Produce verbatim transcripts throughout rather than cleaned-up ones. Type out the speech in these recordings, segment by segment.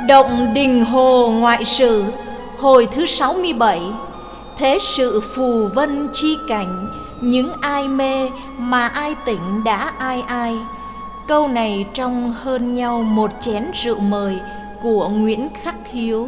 Động Đình Hồ Ngoại Sử, hồi thứ sáu mươi bảy. Thế sự phù vân chi cảnh, những ai mê mà ai tỉnh đã ai ai. Câu này trong Hơn nhau một chén rượu mời của Nguyễn Khắc Hiếu.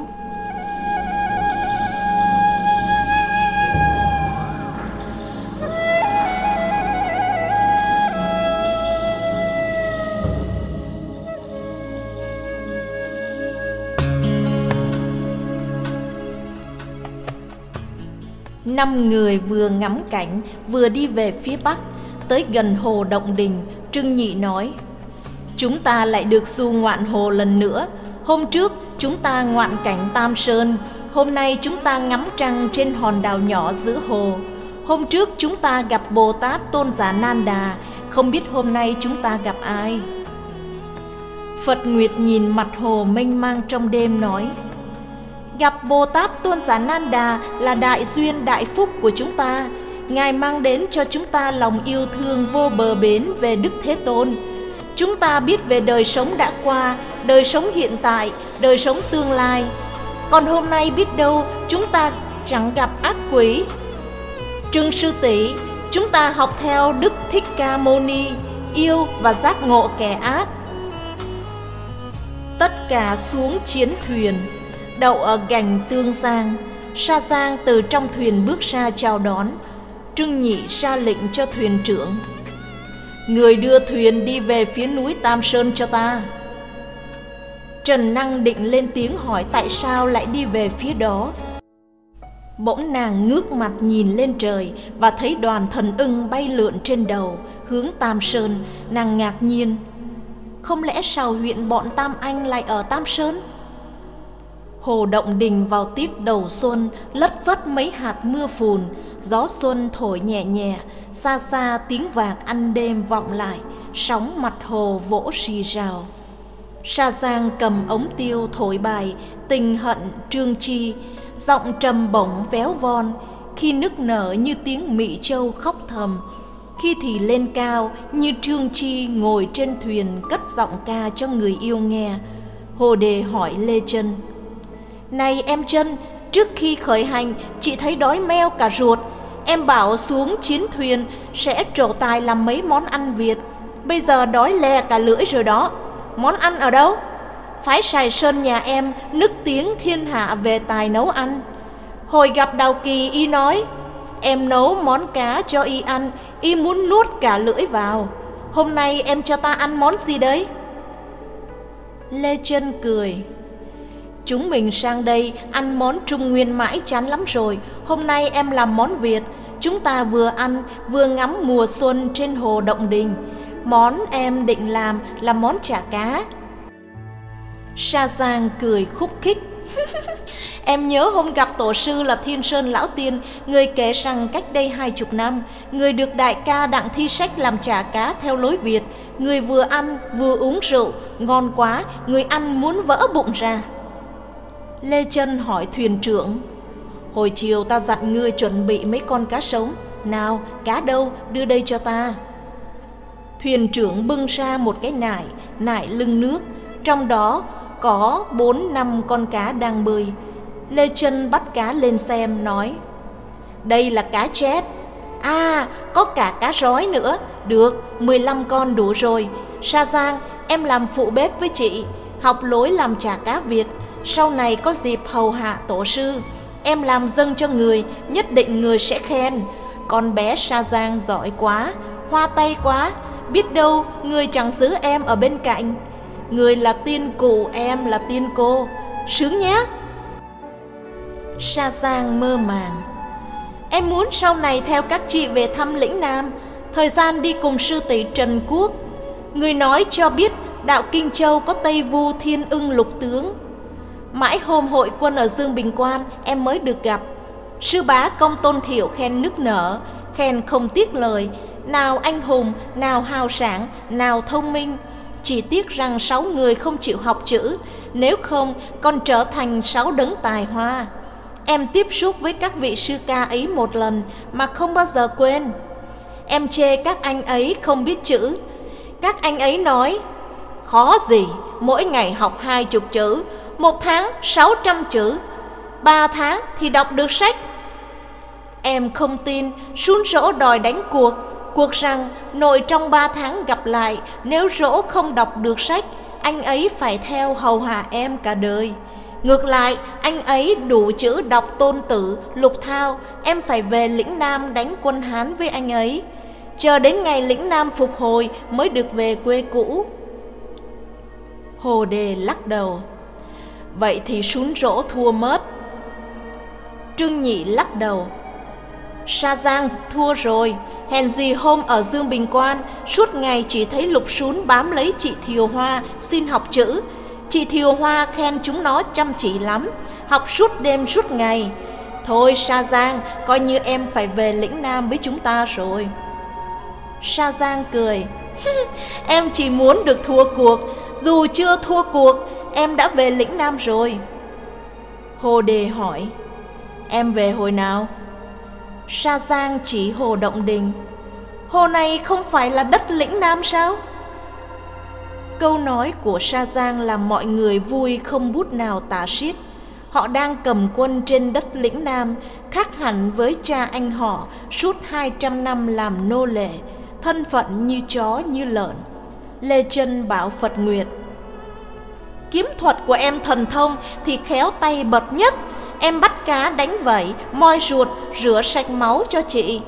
Năm người vừa ngắm cảnh vừa đi về phía bắc. Tới gần hồ Động Đình, Trưng Nhị nói: chúng ta lại được du ngoạn hồ lần nữa. Hôm trước chúng ta ngoạn cảnh Tam Sơn, hôm nay chúng ta ngắm trăng trên hòn đảo nhỏ giữa hồ. Hôm trước chúng ta gặp Bồ Tát Tôn Giả Nan Đà, không biết hôm nay chúng ta gặp ai. Phật Nguyệt nhìn mặt hồ mênh mang trong đêm nói: gặp Bồ Tát Tôn Giả Nan Đà là đại duyên đại phúc của chúng ta. Ngài mang đến cho chúng ta lòng yêu thương vô bờ bến về Đức Thế Tôn. Chúng ta biết về đời sống đã qua, đời sống hiện tại, đời sống tương lai. Còn hôm nay biết đâu chúng ta chẳng gặp ác quỷ. Trưng Sư Tỷ, chúng ta học theo Đức Thích Ca Mâu Ni, yêu và giác ngộ kẻ ác. Tất cả xuống chiến thuyền, đậu ở gành Tương Giang. Sa Giang từ trong thuyền bước ra chào đón. Trưng Nhị ra lệnh cho thuyền trưởng: người đưa thuyền đi về phía núi Tam Sơn cho ta. Trần Năng định lên tiếng hỏi tại sao lại đi về phía đó. Bỗng nàng ngước mặt nhìn lên trời và thấy đoàn thần ưng bay lượn trên đầu, hướng Tam Sơn. Nàng ngạc nhiên: không lẽ Sào huyện bọn Tam Anh lại ở Tam Sơn? Hồ Động Đình vào tiết đầu xuân, lất phất mấy hạt mưa phùn. Gió xuân thổi nhẹ nhẹ, xa xa tiếng vạc ăn đêm vọng lại. Sóng mặt hồ vỗ rì rào. Sa Giang cầm ống tiêu thổi bài Tình Hận Trương Chi, giọng trầm bổng véo von, khi nức nở như tiếng Mị Châu khóc thầm, khi thì lên cao như Trương Chi ngồi trên thuyền cất giọng ca cho người yêu nghe. Hồ Đề hỏi Lê Chân: này em Chân, trước khi khởi hành chị thấy đói meo cả ruột. Em bảo xuống chiến thuyền sẽ trổ tài làm mấy món ăn Việt. Bây giờ đói lè cả lưỡi rồi đó. Món ăn ở đâu? Phái Sài Sơn nhà em nức tiếng thiên hạ về tài nấu ăn. Hồi gặp Đào Kỳ y nói em nấu món cá cho y ăn, y muốn nuốt cả lưỡi vào. Hôm nay em cho ta ăn món gì đấy? Lê Chân cười: chúng mình sang đây ăn món Trung Nguyên mãi chán lắm rồi. Hôm nay em làm món Việt. Chúng ta vừa ăn vừa ngắm mùa xuân trên hồ Động Đình. Món em định làm là món chả cá. Sa Giang cười khúc khích: em nhớ hôm gặp tổ sư là Thiên Sơn Lão Tiên, người kể rằng cách đây hai chục năm, người được đại ca Đặng Thi Sách làm chả cá theo lối Việt. Người vừa ăn vừa uống rượu, ngon quá, người ăn muốn vỡ bụng ra. Lê Chân hỏi thuyền trưởng: hồi chiều ta dặn ngươi chuẩn bị mấy con cá sống. Nào, cá đâu, đưa đây cho ta. Thuyền trưởng bưng ra một cái nải, nải lưng nước. Trong đó có bốn năm con cá đang bơi. Lê Chân bắt cá lên xem, nói: đây là cá chép. À, có cả cá rói nữa. Được, mười lăm con đủ rồi. Sa Giang, em làm phụ bếp với chị, học lối làm chả cá Việt. Sau này có dịp hầu hạ tổ sư, em làm dâng cho người, nhất định người sẽ khen. Con bé Sa Giang giỏi quá, hoa tay quá, biết đâu người chẳng giữ em ở bên cạnh. Người là tiên cụ, em là tiên cô, sướng nhé. Sa Giang mơ màng: em muốn sau này theo các chị về thăm lĩnh Nam, thời gian đi cùng sư tỷ Trần Quốc. Người nói cho biết đạo Kinh Châu có Tây Vu Thiên Ưng Lục Tướng. Mãi hôm hội quân ở Dương Bình Quan em mới được gặp. Sư bá Công Tôn Thiệu khen nức nở, khen không tiếc lời. Nào anh hùng, nào hào sảng, nào thông minh. Chỉ tiếc rằng sáu người không chịu học chữ, nếu không còn trở thành sáu đấng tài hoa. Em tiếp xúc với các vị sư ca ấy một lần mà không bao giờ quên. Em chê các anh ấy không biết chữ. Các anh ấy nói: khó gì, mỗi ngày học hai chục chữ, một tháng sáu trăm chữ, ba tháng thì đọc được sách. Em không tin, sún rỗ đòi đánh cuộc, cuộc rằng nội trong ba tháng gặp lại, nếu rỗ không đọc được sách, anh ấy phải theo hầu hạ em cả đời. Ngược lại, anh ấy đủ chữ đọc Tôn Tử, Lục Thao, em phải về lĩnh Nam đánh quân Hán với anh ấy, chờ đến ngày lĩnh Nam phục hồi mới được về quê cũ. Hồ Đề lắc đầu. Vậy thì sún rỗ thua mất. Trương Nhị lắc đầu. Sa Giang thua rồi, hèn gì hôm ở Dương Bình Quan, suốt ngày chỉ thấy Lục Sún bám lấy chị Thiều Hoa xin học chữ. Chị Thiều Hoa khen chúng nó chăm chỉ lắm, học suốt đêm suốt ngày. Thôi Sa Giang, coi như em phải về lĩnh Nam với chúng ta rồi. Sa Giang cười. Em chỉ muốn được thua cuộc, dù chưa thua cuộc, em đã về lĩnh Nam rồi. Hồ Đề hỏi. Em về hồi nào? Sa Giang chỉ hồ Động Đình. Hồ này không phải là đất lĩnh Nam sao? Câu nói của Sa Giang làm mọi người vui không bút nào tả xiết. Họ đang cầm quân trên đất lĩnh Nam, khác hẳn với cha anh họ suốt hai trăm năm làm nô lệ, thân phận như chó như lợn. Lê Chân bảo Phật Nguyệt. Kiếm thuật của em thần thông thì khéo tay bậc nhất. Em bắt cá đánh vẩy, moi ruột, rửa sạch máu cho chị.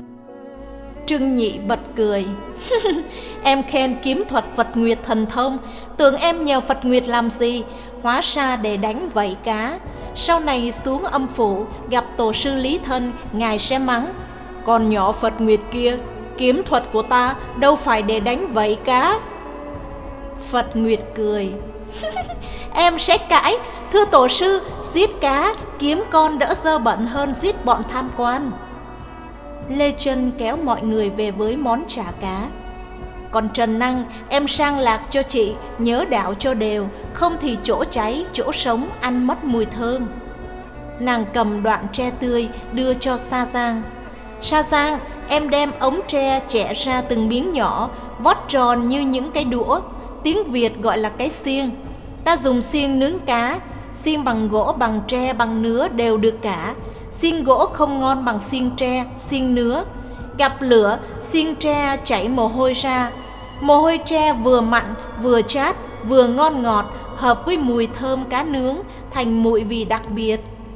Trương Nhị bật cười. Em khen kiếm thuật Phật Nguyệt thần thông, tưởng em nhờ Phật Nguyệt làm gì, hóa ra để đánh vẩy cá. Sau này xuống âm phủ gặp tổ sư Lý Thân, ngài sẽ mắng. Còn nhỏ Phật Nguyệt kia, kiếm thuật của ta đâu phải để đánh vẩy cá. Phật Nguyệt cười. Em sẽ cãi, thưa tổ sư, giết cá kiếm con đỡ dơ bẩn hơn giết bọn tham quan. Lê Chân kéo mọi người về với món chả cá. Còn Trần Năng, em sang lạc cho chị, nhớ đảo cho đều, không thì chỗ cháy, chỗ sống ăn mất mùi thơm. Nàng cầm đoạn tre tươi đưa cho Sa Giang. Sa Giang, em đem ống tre chẻ ra từng miếng nhỏ, vót tròn như những cái đũa, tiếng Việt gọi là cái xiên. Ta dùng xiên nướng cá, xiên bằng gỗ, bằng tre, bằng nứa đều được cả. Xiên gỗ không ngon bằng xiên tre, xiên nứa. Gặp lửa, xiên tre chảy mồ hôi ra. Mồ hôi tre vừa mặn, vừa chát, vừa ngon ngọt, hợp với mùi thơm cá nướng, thành mùi vị đặc biệt.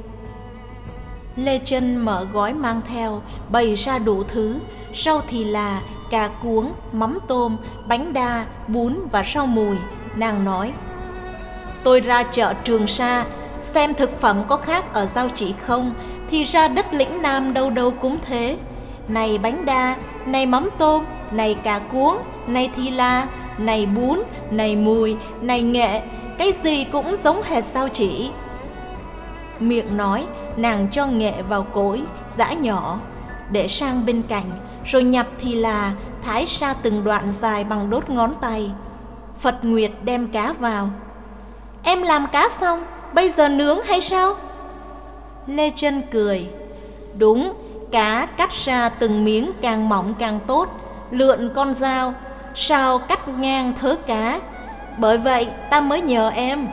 Lê Chân mở gói mang theo, bày ra đủ thứ, rau thì là cà cuống, mắm tôm, bánh đa, bún và rau mùi. Nàng nói. Tôi ra chợ Trường Sa, xem thực phẩm có khác ở Giao Chỉ không, thì ra đất lĩnh Nam đâu đâu cũng thế. Này bánh đa, này mắm tôm, này cà cuống, này thì la, này bún, này mùi, này nghệ, cái gì cũng giống hệt Giao Chỉ. Miệng nói, nàng cho nghệ vào cối, giã nhỏ, để sang bên cạnh, rồi nhặt thì là, thái ra từng đoạn dài bằng đốt ngón tay. Phật Nguyệt đem cá vào. Em làm cá xong, bây giờ nướng hay sao? Lê Chân cười. Đúng, cá cắt ra từng miếng càng mỏng càng tốt, lượn con dao, sao cắt ngang thớ cá. Bởi vậy ta mới nhờ em.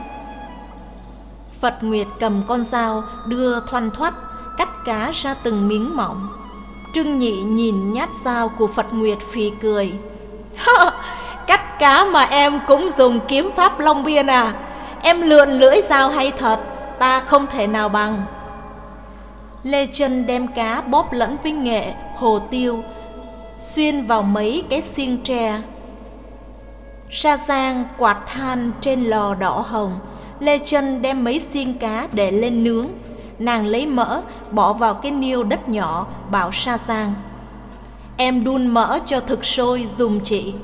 Phật Nguyệt cầm con dao đưa thoăn thoắt, cắt cá ra từng miếng mỏng. Trương Nhị nhìn nhát dao của Phật Nguyệt phì cười. Cắt cá mà em cũng dùng kiếm pháp Long Biên à? Em lượn lưỡi dao hay thật, ta không thể nào bằng. Lê Chân đem cá bóp lẫn với nghệ, hồ tiêu, xuyên vào mấy cái xiên tre. Sa Giang quạt than trên lò đỏ hồng. Lê Chân đem mấy xiên cá để lên nướng. Nàng lấy mỡ bỏ vào cái niêu đất nhỏ, bảo Sa Giang. Em đun mỡ cho thực sôi dùng chị.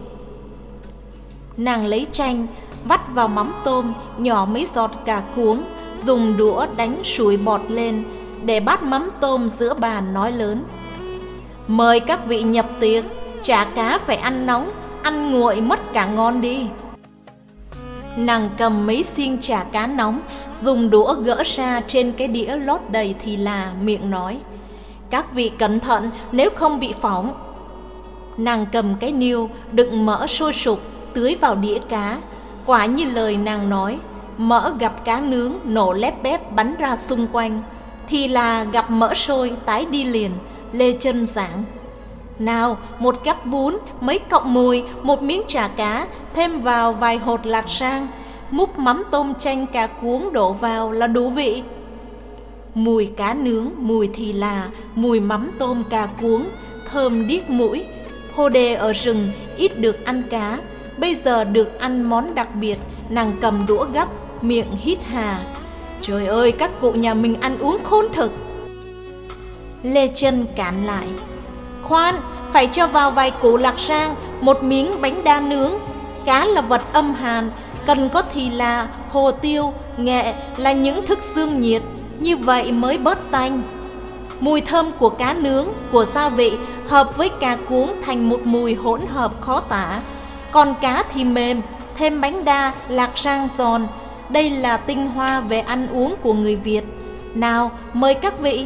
Nàng lấy chanh, vắt vào mắm tôm, nhỏ mấy giọt cà cuống, dùng đũa đánh sùi bọt lên, để bát mắm tôm giữa bàn nói lớn. Mời các vị nhập tiệc, chả cá phải ăn nóng, ăn nguội mất cả ngon đi. Nàng cầm mấy xiên chả cá nóng, dùng đũa gỡ ra trên cái đĩa lót đầy thì là, miệng nói. Các vị cẩn thận nếu không bị phỏng. Nàng cầm cái niêu đựng mỡ sôi sục, tưới vào đĩa cá. Quả như lời nàng nói, mỡ gặp cá nướng nổ lép bép bắn ra xung quanh, thì là gặp mỡ sôi tái đi liền. Lê Chân giảng: nào, một gắp bún, mấy cọng mùi, một miếng chả cá, thêm vào vài hột lạt rang, múc mắm tôm chanh cà cuống đổ vào là đủ vị. Mùi cá nướng, mùi thì là, mùi mắm tôm cà cuống, thơm điếc mũi. Hồ Đề ở rừng ít được ăn cá, bây giờ được ăn món đặc biệt. Nàng cầm đũa gắp, miệng hít hà: trời ơi, các cụ nhà mình ăn uống khôn thực. Lê Chân cản lại: khoan, phải cho vào vài củ lạc rang, một miếng bánh đa nướng. Cá là vật âm hàn, cần có thì là, hồ tiêu, nghệ là những thức dương nhiệt, như vậy mới bớt tanh. Mùi thơm của cá nướng, của gia vị hợp với cà cuống thành một mùi hỗn hợp khó tả. Còn cá thì mềm, thêm bánh đa, lạc rang giòn. Đây là tinh hoa về ăn uống của người Việt. Nào, mời các vị.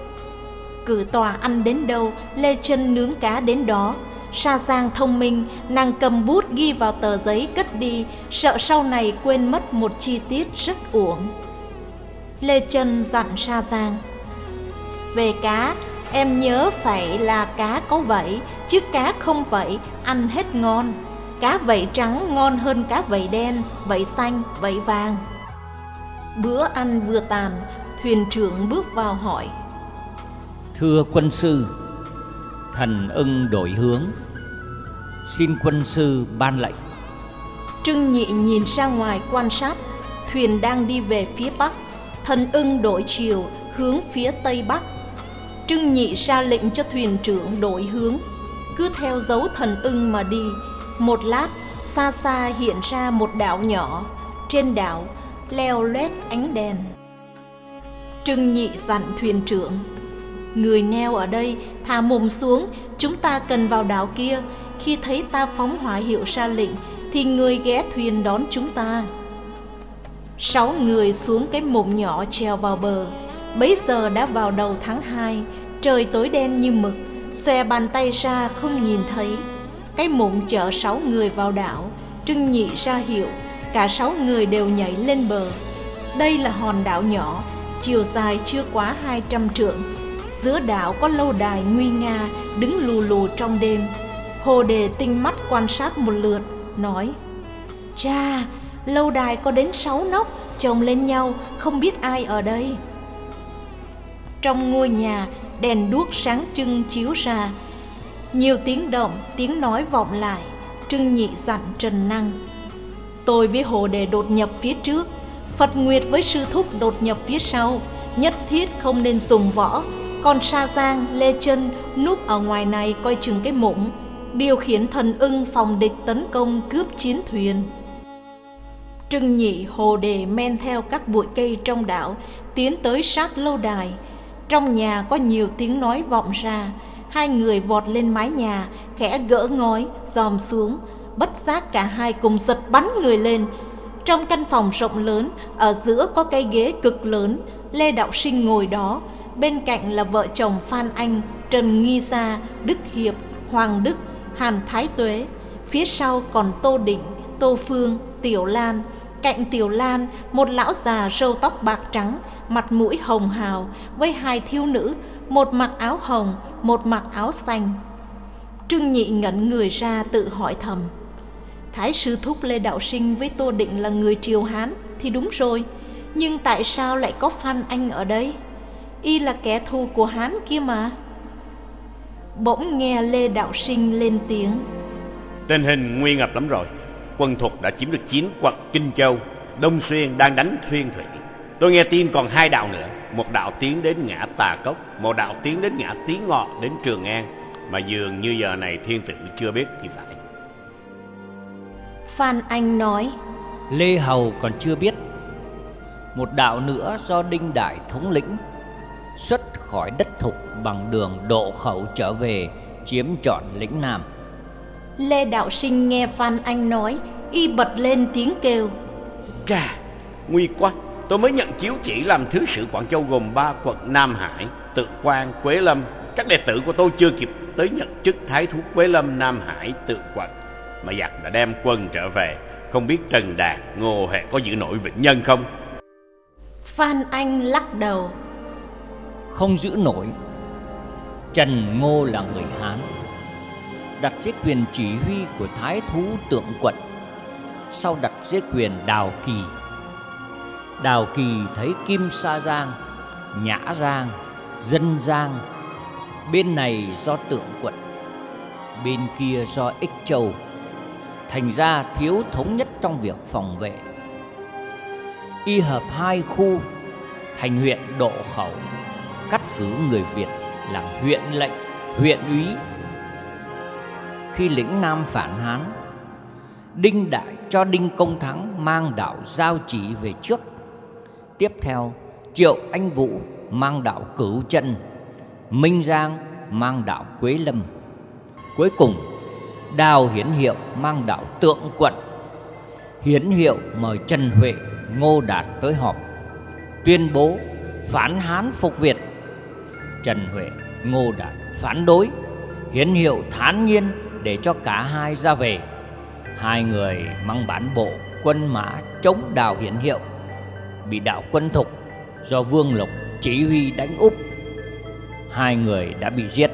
Cử tòa ăn đến đâu, Lê Chân nướng cá đến đó. Sa Giang thông minh, nàng cầm bút ghi vào tờ giấy cất đi, sợ sau này quên mất một chi tiết rất uổng. Lê Chân dặn Sa Giang: về cá, em nhớ phải là cá có vảy, chứ cá không vảy ăn hết ngon. Cá vảy trắng ngon hơn cá vảy đen, vảy xanh, vảy vàng. Bữa ăn vừa tàn, thuyền trưởng bước vào hỏi: thưa quân sư, thần ưng đổi hướng, xin quân sư ban lệnh. Trưng Nhị nhìn ra ngoài quan sát, thuyền đang đi về phía bắc, thần ưng đổi chiều hướng phía tây bắc. Trưng Nhị ra lệnh cho thuyền trưởng đổi hướng, cứ theo dấu thần ưng mà đi. Một lát, xa xa hiện ra một đảo nhỏ, trên đảo leo loét ánh đèn. Trưng Nhị dặn thuyền trưởng: người neo ở đây thả mồm xuống, chúng ta cần vào đảo kia. Khi thấy ta phóng hỏa hiệu ra lệnh thì người ghé thuyền đón chúng ta. Sáu người xuống cái mồm nhỏ trèo vào bờ. Bấy giờ đã vào đầu tháng hai, trời tối đen như mực, xòe bàn tay ra không nhìn thấy. Cái mồm chở sáu người vào đảo. Trưng Nhị ra hiệu, cả sáu người đều nhảy lên bờ. Đây là hòn đảo nhỏ, chiều dài chưa quá hai trăm trượng. Giữa đảo có lâu đài nguy nga đứng lù lù trong đêm. Hồ Đề tinh mắt quan sát một lượt, nói: chà, lâu đài có đến sáu nóc chồng lên nhau, không biết ai ở đây. Trong ngôi nhà, đèn đuốc sáng trưng chiếu ra. Nhiều tiếng động, tiếng nói vọng lại. Trưng Nhị dặn Trần Năng: tôi với Hồ Đề đột nhập phía trước, Phật Nguyệt với sư thúc đột nhập phía sau, nhất thiết không nên dùng võ. Còn Sa Giang, Lê Chân núp ở ngoài này coi chừng cái mũng, điều khiển thần ưng phòng địch tấn công cướp chiến thuyền. Trưng Nhị, Hồ Đề men theo các bụi cây trong đảo, tiến tới sát lâu đài. Trong nhà có nhiều tiếng nói vọng ra. Hai người vọt lên mái nhà, khẽ gỡ ngói, dòm xuống. Bất giác cả hai cùng giật bắn người lên. Trong căn phòng rộng lớn, ở giữa có cây ghế cực lớn. Lê Đạo Sinh ngồi đó, bên cạnh là vợ chồng Phan Anh, Trần Nghi Gia, Đức Hiệp, Hoàng Đức, Hàn Thái Tuế. Phía sau còn Tô Định, Tô Phương, Tiểu Lan. Cạnh Tiểu Lan, một lão già râu tóc bạc trắng, mặt mũi hồng hào, với hai thiếu nữ, một mặc áo hồng, một mặc áo xanh. Trưng Nhị ngẩn người ra tự hỏi thầm: Thái sư thúc Lê Đạo Sinh với Tô Định là người Triều Hán thì đúng rồi, nhưng tại sao lại có Phan Anh ở đây? Y là kẻ thù của Hán kia mà. Bỗng nghe Lê Đạo Sinh lên tiếng: tình hình nguy ngập lắm rồi. Quân Thục đã chiếm được chín quận Kinh Châu, Đông Xuyên đang đánh Thuyên Thủy. Tôi nghe tin còn hai đạo nữa, một đạo tiến đến ngã Tà Cốc, một đạo tiến đến ngã Tí Ngọ đến Trường An, mà dường như giờ này thiên tử chưa biết thì phải. Phan Anh nói: Lê Hầu còn chưa biết. Một đạo nữa do Đinh Đại thống lĩnh, xuất khỏi đất Thục bằng đường Độ Khẩu trở về, chiếm trọn lĩnh Nam. Lê Đạo Sinh nghe Phan Anh nói, y bật lên tiếng kêu: Chà, nguy quá. Tôi mới nhận chiếu chỉ làm thứ sử Quảng Châu gồm ba quận Nam Hải, Tự Quan, Quế Lâm. Các đệ tử của tôi chưa kịp tới nhận chức thái thú Quế Lâm, Nam Hải, Tự Quận mà giặc đã đem quân trở về. Không biết Trần Đạt, Ngô Hệ có giữ nổi Vĩnh Nhân không? Phan Anh lắc đầu. Không giữ nổi. Trần Ngô là người Hán, đặt dưới quyền chỉ huy của Thái thú Tượng Quận, sau đặt dưới quyền Đào Kỳ. Đào Kỳ thấy Kim Sa Giang, Nhã Giang, Dân Giang, bên này do Tượng Quận, bên kia do Ích Châu, thành ra thiếu thống nhất trong việc phòng vệ. Y hợp hai khu thành huyện Độ Khẩu, cắt cử người Việt làm huyện lệnh, huyện úy. Khi lĩnh Nam phản Hán, Đinh Đại cho Đinh Công Thắng mang đảo Giao Chỉ về trước. Tiếp theo, Triệu Anh Vũ mang đảo Cửu Chân, Minh Giang mang đảo Quế Lâm. Cuối cùng, Đào Hiến Hiệu mang đảo Tượng Quận. Hiến Hiệu mời Trần Huệ, Ngô Đạt tới họp, tuyên bố phản Hán phục Việt. Trần Huệ, Ngô Đạt phản đối, Hiến Hiệu thản nhiên để cho cả hai ra về. Hai người mang bản bộ quân mã chống Đào Hiến Hiệu, bị đạo quân Thục do Vương Lục chỉ huy đánh úp. Hai người đã bị giết.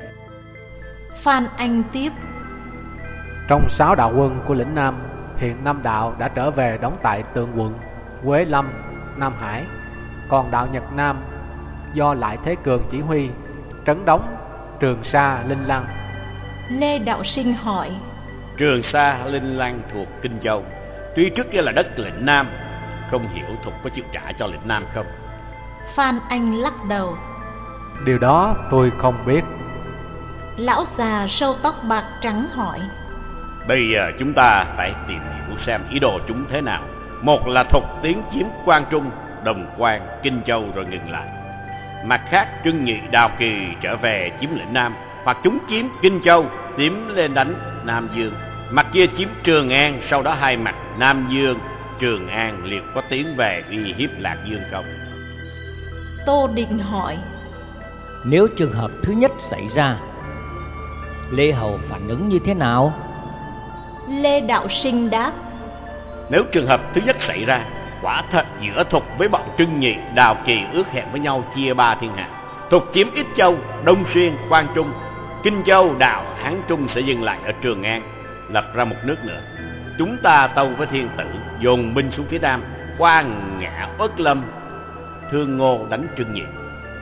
Phan Anh tiếp. Trong sáu đạo quân của lĩnh Nam, hiện năm đạo đã trở về đóng tại Tượng Quận, Quế Lâm, Nam Hải. Còn đạo Nhật Nam do Lại Thế Cường chỉ huy, trấn đóng Trường Sa, Linh Lăng. Lê Đạo Sinh hỏi. Trường Sa, Linh Lăng thuộc Kinh Châu, tuy trước kia là đất lĩnh Nam, không hiểu Thục có chịu trả cho lĩnh Nam không? Phan Anh lắc đầu. Điều đó tôi không biết. Lão già râu tóc bạc trắng hỏi. Bây giờ chúng ta phải tìm hiểu xem ý đồ chúng thế nào. Một là Thục tiến chiếm Quang Trung, Đồng Quan, Kinh Châu rồi ngừng lại. Mặt khác, Trưng Nhị, Đào Kỳ trở về chiếm lĩnh Nam, hoặc chúng chiếm Kinh Châu tiến lên đánh Nam Dương. Mặt kia chiếm Trường An, sau đó hai mặt Nam Dương, Trường An liệt có tiến về uy hiếp Lạc Dương không? Tô Định hỏi. Nếu trường hợp thứ nhất xảy ra, Lê Hầu phản ứng như thế nào? Lê Đạo Sinh đáp. Nếu trường hợp thứ nhất xảy ra, quả thật giữa Thục với bọn Trưng Nhị, Đào Kỳ ước hẹn với nhau chia ba thiên hạ. Thục chiếm Ích Châu, Đông Xuyên, Quang Trung. Kinh Châu, Đào, Hán Trung sẽ dừng lại ở Trường An, lập ra một nước nữa. Chúng ta tâu với Thiên Tử, dồn binh xuống phía Nam, qua ngã Uất Lâm, Thương Ngô đánh Trưng Nhị.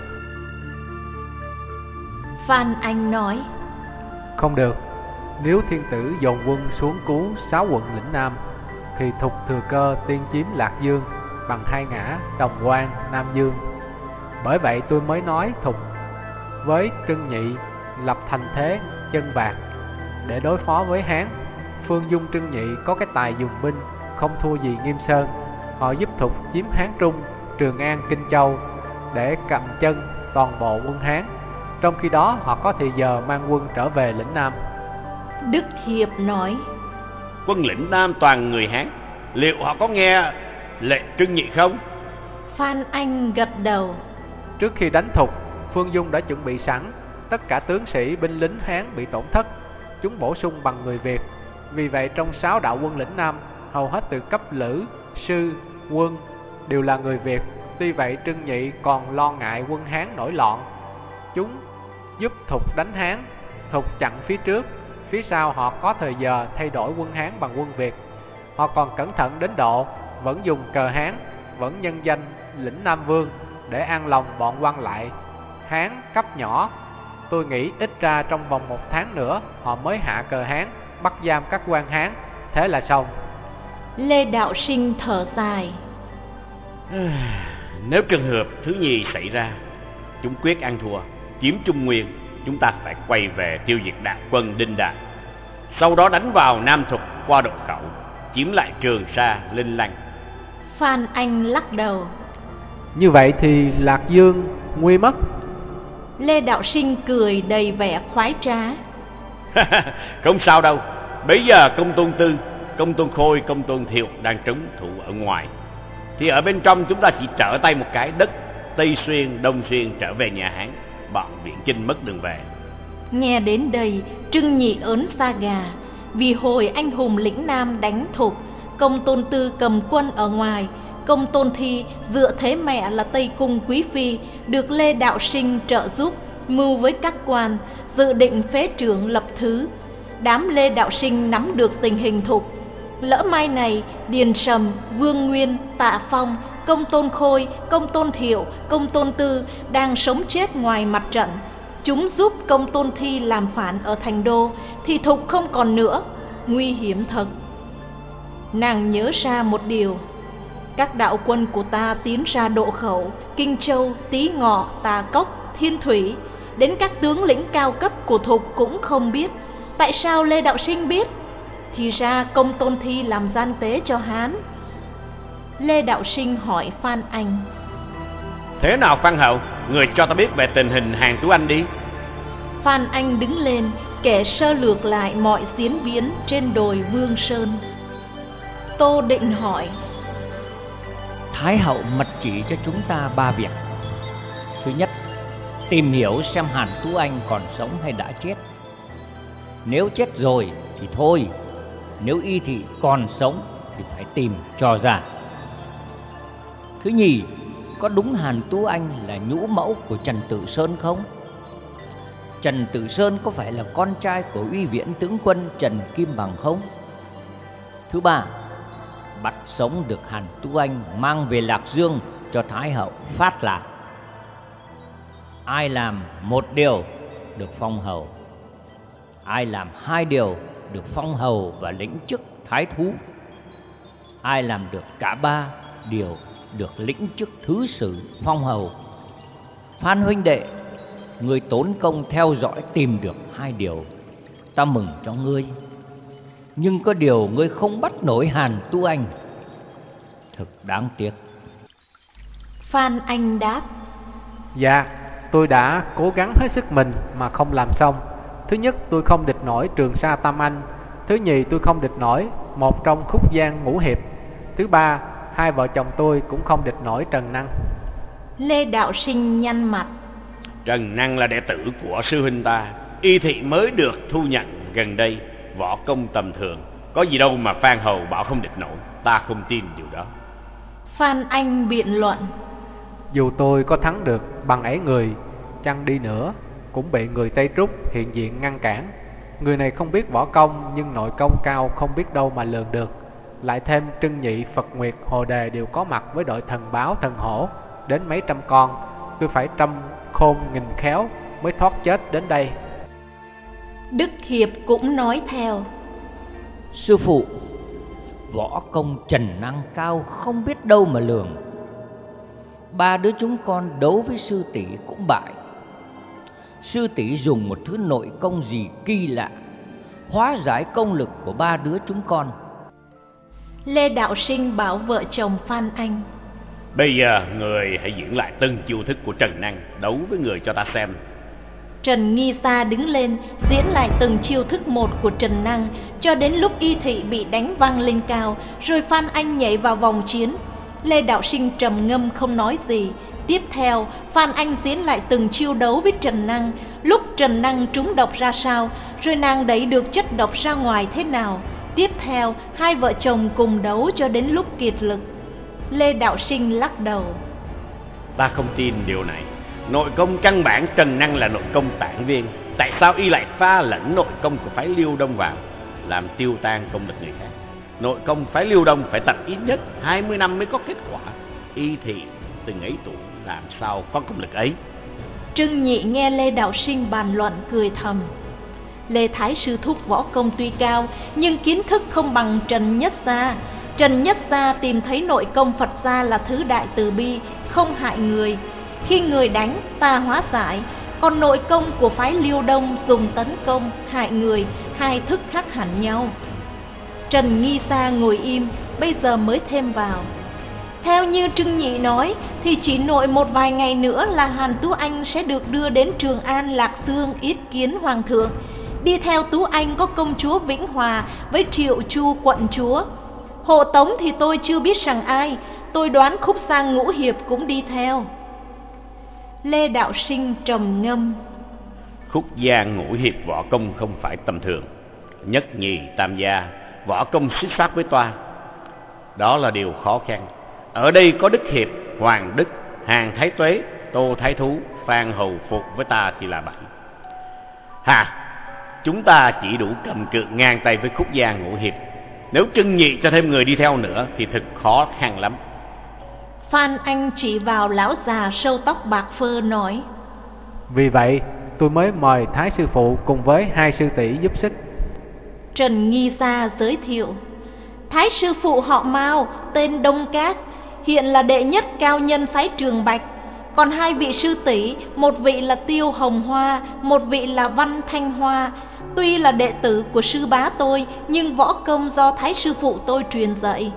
Phan Anh nói. Không được. Nếu Thiên Tử dồn quân xuống cứu sáu quận lĩnh Nam, thì Thục thừa cơ tiên chiếm Lạc Dương bằng hai ngã Đồng Quan, Nam Dương. Bởi vậy tôi mới nói Thục với Trưng Nhị lập thành thế chân vạc để đối phó với Hán. Phương Dung Trưng Nhị có cái tài dùng binh, không thua gì Nghiêm Sơn. Họ giúp Thục chiếm Hán Trung, Trường An, Kinh Châu để cầm chân toàn bộ quân Hán. Trong khi đó họ có thì giờ mang quân trở về lĩnh Nam. Đức Hiệp nói. Quân lĩnh Nam toàn người Hán, liệu họ có nghe lệnh Trưng Nhị không? Phan Anh gật đầu. Trước khi đánh Thục, Phương Dung đã chuẩn bị sẵn. Tất cả tướng sĩ binh lính Hán bị tổn thất, chúng bổ sung bằng người Việt. Vì vậy trong sáu đạo quân lĩnh Nam, hầu hết từ cấp lữ, sư, quân đều là người Việt. Tuy vậy Trưng Nhị còn lo ngại quân Hán nổi loạn, chúng giúp Thục đánh Hán. Thục chặn phía trước, phía sau họ có thời giờ thay đổi quân Hán bằng quân Việt. Họ còn cẩn thận đến độ vẫn dùng cờ Hán, vẫn nhân danh lĩnh Nam Vương để an lòng bọn quan lại Hán cấp nhỏ. Tôi nghĩ ít ra trong vòng một tháng nữa họ mới hạ cờ Hán, bắt giam các quan Hán, thế là xong. Lê Đạo Sinh thở dài. Nếu trường hợp thứ nhì xảy ra, chúng quyết ăn thua, chiếm Trung Nguyên, chúng ta phải quay về tiêu diệt đạo quân Đinh Đại, sau đó đánh vào Nam Thục qua Độ Khẩu, chiếm lại Trường Sa, Linh Lăng. Phan Anh lắc đầu. Như vậy thì Lạc Dương nguy mất. Lê Đạo Sinh cười đầy vẻ khoái trá. Không sao đâu. Bây giờ Công Tôn Tư, Công Tôn Khôi, Công Tôn Thiệu đang trấn thủ ở ngoài, thì ở bên trong chúng ta chỉ trở tay một cái, đất Tây Xuyên, Đông Xuyên trở về nhà Hán, bọn Viễn Chinh mất đường về. Nghe đến đây, Trưng Nhị ớn da gà, vì hồi anh hùng lĩnh Nam đánh Thục, Công Tôn Tư cầm quân ở ngoài. Công Tôn Thi dựa thế mẹ là Tây Cung Quý Phi, được Lê Đạo Sinh trợ giúp, mưu với các quan, dự định phế trưởng lập thứ. Đám Lê Đạo Sinh nắm được tình hình thục. Lỡ mai này, Điền Sầm, Vương Nguyên, Tạ Phong, Công Tôn Khôi, Công Tôn Thiệu, Công Tôn Tư đang sống chết ngoài mặt trận. Chúng giúp Công Tôn Thi làm phản ở thành đô, thì thục không còn nữa, nguy hiểm thật. Nàng nhớ ra một điều: các đạo quân của ta tiến ra Độ Khẩu, Kinh Châu, Tý Ngọ, Tà Cốc, Thiên Thủy, đến các tướng lĩnh cao cấp của thục cũng không biết. Tại sao Lê Đạo Sinh biết? Thì ra Công Tôn Thi làm gian tế cho Hán. Lê Đạo Sinh hỏi Phan Anh: Thế nào Phan Hậu, người cho ta biết về tình hình Hàn Tú Anh đi. Phan Anh đứng lên kể sơ lược lại mọi diễn biến trên đồi Vương Sơn. Tô Định hỏi: Thái hậu mật chỉ cho chúng ta ba việc. Thứ nhất, tìm hiểu xem Hàn Tú Anh còn sống hay đã chết. Nếu chết rồi thì thôi, nếu y thị còn sống thì phải tìm cho ra. Thứ nhì, có đúng Hàn Tú Anh là nhũ mẫu của Trần Tử Sơn không? Trần Tử Sơn có phải là con trai của Uy Viễn tướng quân Trần Kim Bằng không? Thứ ba, bắt sống được Hàn Tú Anh mang về Lạc Dương cho Thái hậu phát lạc. Ai làm một điều được phong hầu, ai làm hai điều được phong hầu và lĩnh chức thái thú, ai làm được cả ba điều được lĩnh chức thứ sử phong hầu. Phan huynh đệ, ngươi tốn công theo dõi tìm được hai điều, ta mừng cho ngươi. Nhưng có điều ngươi không bắt nổi Hàn Tú Anh, thật đáng tiếc. Phan Anh đáp: Dạ, tôi đã cố gắng hết sức mình mà không làm xong. Thứ nhất, tôi không địch nổi Trường Sa Tam Anh. Thứ nhì, tôi không địch nổi một trong Khúc Giang Ngũ Hiệp. Thứ ba, hai vợ chồng tôi cũng không địch nổi Trần Năng. Lê Đạo Sinh nhăn mặt: Trần Năng là đệ tử của sư huynh ta, y thị mới được thu nhận gần đây, võ công tầm thường, có gì đâu mà Phan hầu bảo không địch nổi. Ta không tin điều đó. Phan Anh biện luận: Dù tôi có thắng được bằng ấy người, chăng đi nữa cũng bị người Tây Trúc hiện diện ngăn cản. Người này không biết võ công, nhưng nội công cao không biết đâu mà lường được. Lại thêm Trưng Nhị, Phật Nguyệt, Hồ Đề đều có mặt với đội thần báo, thần hổ đến mấy trăm con. Tôi phải trăm khôn nghìn khéo mới thoát chết đến đây. Đức Hiệp cũng nói theo: Sư phụ, võ công Trần Năng cao không biết đâu mà lường. Ba đứa chúng con đấu với sư tỷ cũng bại. Sư tỷ dùng một thứ nội công gì kỳ lạ, hóa giải công lực của ba đứa chúng con. Lê Đạo Sinh bảo vợ chồng Phan Anh: Bây giờ người hãy diễn lại từng chiêu thức của Trần Năng, đấu với người cho ta xem. Trần Nghi Sa đứng lên diễn lại từng chiêu thức một của Trần Năng, cho đến lúc y thị bị đánh văng lên cao, rồi Phan Anh nhảy vào vòng chiến. Lê Đạo Sinh trầm ngâm không nói gì. Tiếp theo, Phan Anh diễn lại từng chiêu đấu với Trần Năng, lúc Trần Năng trúng độc ra sao, rồi nàng đẩy được chất độc ra ngoài thế nào. Tiếp theo, hai vợ chồng cùng đấu cho đến lúc kiệt lực. Lê Đạo Sinh lắc đầu: Ta không tin điều này. Nội công căn bản Trần Năng là nội công tản viên, tại sao y lại pha lẫn nội công của phái Liêu Đông vào, làm tiêu tan công lực người khác? Nội công phái Liêu Đông phải tập ít nhất hai mươi năm mới có kết quả. Y thị từng ấy tuổi làm sao có công lực ấy? Trưng Nhị nghe Lê Đạo Sinh bàn luận cười thầm. Lê Thái Sư thúc võ công tuy cao, nhưng kiến thức không bằng Trần Nhất Gia. Trần Nhất Gia tìm thấy nội công Phật gia là thứ đại từ bi, không hại người. Khi người đánh, ta hóa giải. Còn nội công của phái Liêu Đông dùng tấn công, hại người, hai thức khác hẳn nhau. Trần Nghi Sa ngồi im, bây giờ mới thêm vào: Theo như Trưng Nhị nói, thì chỉ nội một vài ngày nữa là Hàn Tú Anh sẽ được đưa đến Trường An Lạc Dương yết kiến Hoàng thượng. Đi theo Tú Anh có công chúa Vĩnh Hòa với Triệu Chu quận chúa. Hộ tống thì tôi chưa biết rằng ai, tôi đoán Khúc Giang Ngũ Hiệp cũng đi theo. Lê Đạo Sinh trầm ngâm: Khúc Giang Ngũ Hiệp võ công không phải tầm thường. Nhất nhì tam gia võ công xích sát với toa. Đó là điều khó khăn. Ở đây có Đức Hiệp, Hoàng Đức, Hàn Thái Tuế, Tô Thái Thú, Phan Hầu Phục với ta thì là bảy. Hà, chúng ta chỉ đủ cầm cự ngang tay với Khúc Giang Ngũ Hiệp. Nếu Trưng Nhị cho thêm người đi theo nữa thì thật khó khăn lắm. Phan Anh chỉ vào lão già râu tóc bạc phơ nói: Vì vậy tôi mới mời Thái sư phụ cùng với hai sư tỷ giúp sức. Trần Nghi Gia giới thiệu: Thái sư phụ họ Mao, tên Đông Cát, hiện là đệ nhất cao nhân phái Trường Bạch. Còn hai vị sư tỷ, một vị là Tiêu Hồng Hoa, một vị là Văn Thanh Hoa. Tuy là đệ tử của sư bá tôi, nhưng võ công do Thái sư phụ tôi truyền dạy.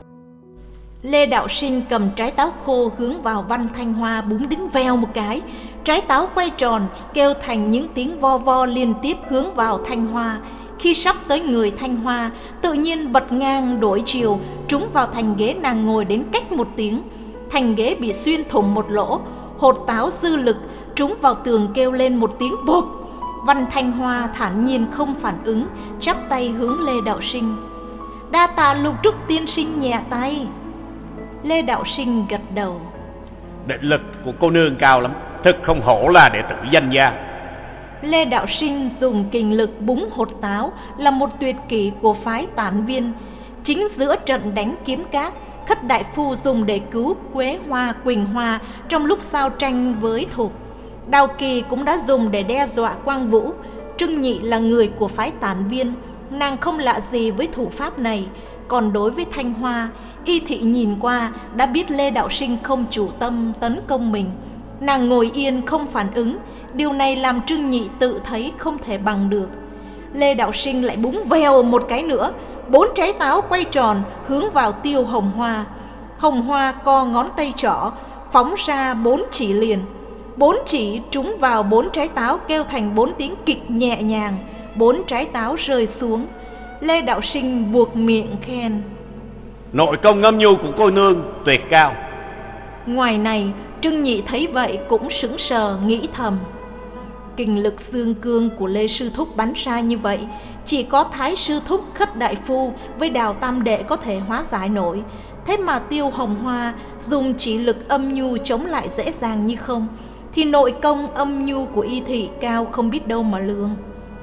Lê Đạo Sinh cầm trái táo khô hướng vào Văn Thanh Hoa búng đính veo một cái. Trái táo quay tròn, kêu thành những tiếng vo vo liên tiếp hướng vào Thanh Hoa. Khi sắp tới người Thanh Hoa, tự nhiên bật ngang đổi chiều, trúng vào thành ghế nàng ngồi đến cách một tiếng. Thành ghế bị xuyên thủng một lỗ, hột táo dư lực, trúng vào tường kêu lên một tiếng bộp. Văn Thanh Hoa thản nhiên không phản ứng, chắp tay hướng Lê Đạo Sinh: Đa tạ Lục Trúc tiên sinh nhẹ tay. Lê Đạo Sinh gật đầu: Định lực của cô nương cao lắm, thật không hổ là đệ tử danh gia. Lê Đạo Sinh dùng kình lực búng hột táo là một tuyệt kỹ của phái Tản Viên. Chính giữa trận đánh kiếm cát, Khất đại phu dùng để cứu Quế Hoa, Quỳnh Hoa trong lúc giao tranh với Thục. Đào Kỳ cũng đã dùng để đe dọa Quang Vũ. Trưng Nhị là người của phái Tản Viên, nàng không lạ gì với thủ pháp này. Còn đối với Thanh Hoa, Y Thị nhìn qua đã biết Lê Đạo Sinh không chủ tâm tấn công mình. Nàng ngồi yên không phản ứng, điều này làm Trưng Nhị tự thấy không thể bằng được. Lê Đạo Sinh lại búng vèo một cái nữa, bốn trái táo quay tròn hướng vào Tiêu Hồng Hoa. Hồng Hoa co ngón tay trỏ, phóng ra bốn chỉ liền. Bốn chỉ trúng vào bốn trái táo kêu thành bốn tiếng kịch nhẹ nhàng, bốn trái táo rơi xuống. Lê Đạo Sinh buộc miệng khen: Nội công ngâm nhu của cô nương tuyệt cao. Ngoài này, Trưng Nhị thấy vậy cũng sững sờ nghĩ thầm: Kình lực dương cương của Lê Sư Thúc bắn ra như vậy, chỉ có Thái Sư Thúc, Khất đại phu với Đào Tam đệ có thể hóa giải nổi. Thế mà Tiêu Hồng Hoa dùng chỉ lực âm nhu chống lại dễ dàng như không, thì nội công âm nhu của Y Thị cao không biết đâu mà lường.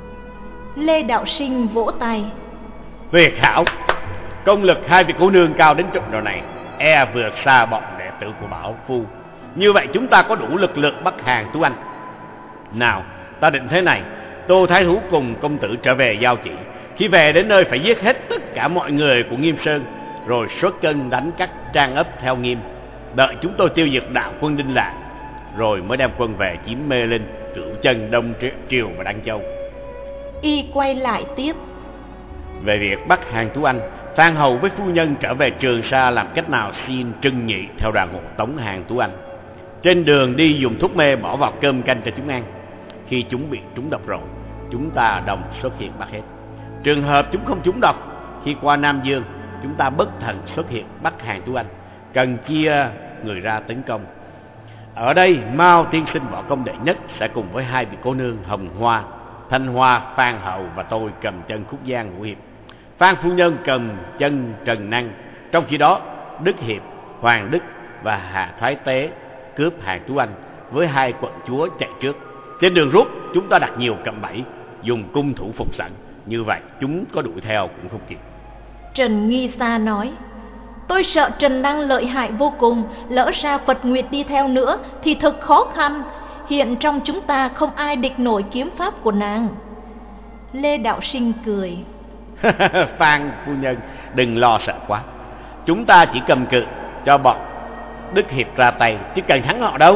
Lê Đạo Sinh vỗ tay: Tuyệt hảo, công lực hai vị cô nương cao đến trình độ này e vượt xa bọn đệ tử của Bảo Phu. Như vậy chúng ta có đủ lực lượng bắt Hàn Tú Anh. Nào, ta định thế này: Tô Thái Thú cùng công tử trở về giao chỉ. Khi về đến nơi phải giết hết tất cả mọi người của Nghiêm Sơn, rồi xuất cân đánh các trang ấp theo Nghiêm. Đợi chúng tôi tiêu diệt đạo quân Đinh Lạc, rồi mới đem quân về chiếm Mê Linh, Cửu Chân, Đông Triều và Đăng Châu. Y quay lại tiếp: Về việc bắt Hàn Tú Anh, Phan Hầu với phu nhân trở về Trường Sa làm cách nào xin Trưng Nhị theo đoàn hộ tống Hàn Tú Anh. Trên đường đi dùng thuốc mê bỏ vào cơm canh cho chúng ăn. Khi chúng bị trúng độc rồi, chúng ta đồng xuất hiện bắt hết. Trường hợp chúng không trúng độc, khi qua Nam Dương, chúng ta bất thần xuất hiện bắt Hàn Tú Anh, cần chia người ra tấn công. Ở đây Mao tiên sinh võ công đệ nhất sẽ cùng với hai vị cô nương Hồng Hoa, Thanh Hoa, Phan Hậu và tôi cầm chân Khúc Giang Ngũ Hiệp. Phan phu nhân cầm chân Trần Năng. Trong khi đó Đức Hiệp, Hoàng Đức và Hà Thái Tế cướp Hàn Tú Anh với hai quận chúa chạy trước. Trên đường rút, chúng ta đặt nhiều cạm bẫy, dùng cung thủ phục sẵn. Như vậy chúng có đuổi theo cũng không kịp. Trần Nghi Sa nói: Tôi sợ Trần Năng lợi hại vô cùng, lỡ ra Phật Nguyệt đi theo nữa thì thật khó khăn. Hiện trong chúng ta không ai địch nổi kiếm pháp của nàng. Lê Đạo Sinh cười: Phan phu nhân đừng lo sợ quá. Chúng ta chỉ cầm cự cho bọn Đức Hiệp ra tay, chứ cần thắng họ đâu.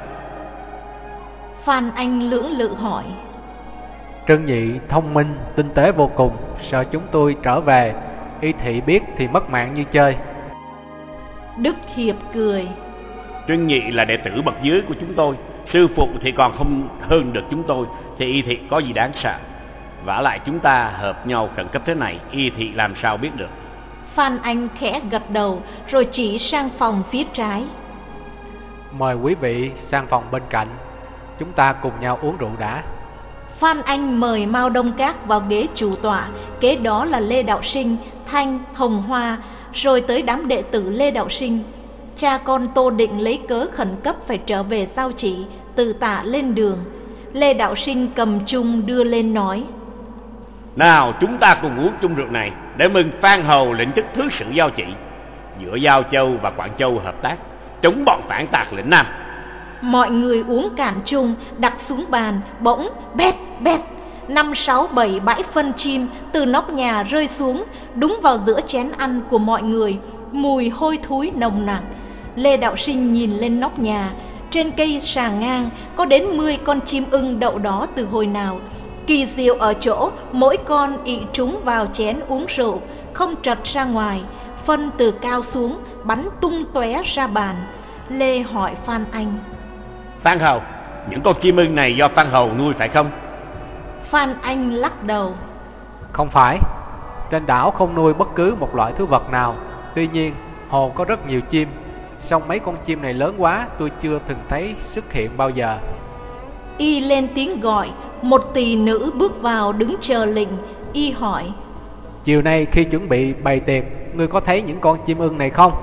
Phan Anh lưỡng lự hỏi: Trưng Nhị thông minh, tinh tế vô cùng, sợ chúng tôi trở về, Y Thị biết thì mất mạng như chơi. Đức Hiệp cười: Trưng Nhị là đệ tử bậc dưới của chúng tôi, sư phụ thì còn không hơn được chúng tôi, thì Y Thị có gì đáng sợ. Vả lại chúng ta hợp nhau khẩn cấp thế này, Y Thị làm sao biết được. Phan Anh khẽ gật đầu rồi chỉ sang phòng phía trái: Mời quý vị sang phòng bên cạnh, chúng ta cùng nhau uống rượu đã. Phan Anh mời Mao Đông Cát vào ghế chủ tọa, kế đó là Lê Đạo Sinh, Thanh, Hồng Hoa rồi tới đám đệ tử Lê Đạo Sinh. Cha con Tô Định lấy cớ khẩn cấp phải trở về giao chỉ, từ Tả lên đường. Lê Đạo Sinh cầm chung đưa lên nói: Nào chúng ta cùng uống chung rượu này để mừng Phan Hầu lĩnh chức thứ sử giao chỉ, giữa Giao Châu và Quảng Châu hợp tác chống bọn phản tạc lĩnh Nam. Mọi người uống cạn chung, đặt xuống bàn. Bỗng bét bét, năm sáu bảy bãi phân chim từ nóc nhà rơi xuống, đúng vào giữa chén ăn của mọi người. Mùi hôi thối nồng nặc. Lê Đạo Sinh nhìn lên nóc nhà. Trên cây sàng ngang có đến mười con chim ưng đậu đó từ hồi nào. Kỳ diệu ở chỗ mỗi con ị trúng vào chén uống rượu, không trật ra ngoài. Phân từ cao xuống bắn tung tóe ra bàn. Lê hỏi Phan Anh: Phan Hầu, những con chim ưng này do Phan Hầu nuôi phải không? Phan Anh lắc đầu: Không phải, trên đảo không nuôi bất cứ một loại thú vật nào. Tuy nhiên hồ có rất nhiều chim, song mấy con chim này lớn quá, tôi chưa từng thấy xuất hiện bao giờ. Y lên tiếng gọi. Một tỳ nữ bước vào đứng chờ lệnh. Y hỏi: Chiều nay khi chuẩn bị bày tiệc, ngươi có thấy những con chim ưng này không?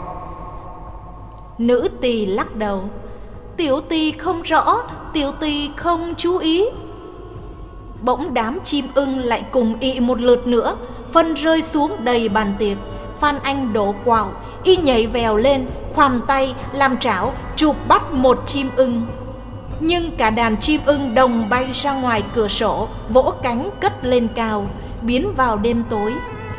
Nữ tỳ lắc đầu: Tiểu tỳ không rõ, tiểu tỳ không chú ý. Bỗng đám chim ưng lại cùng ị một lượt nữa, phân rơi xuống đầy bàn tiệc. Phan Anh đổ quào. Y nhảy vèo lên, khoằm tay làm trảo chụp bắt một chim ưng. Nhưng cả đàn chim ưng đồng bay ra ngoài cửa sổ, vỗ cánh cất lên cao, biến vào đêm tối.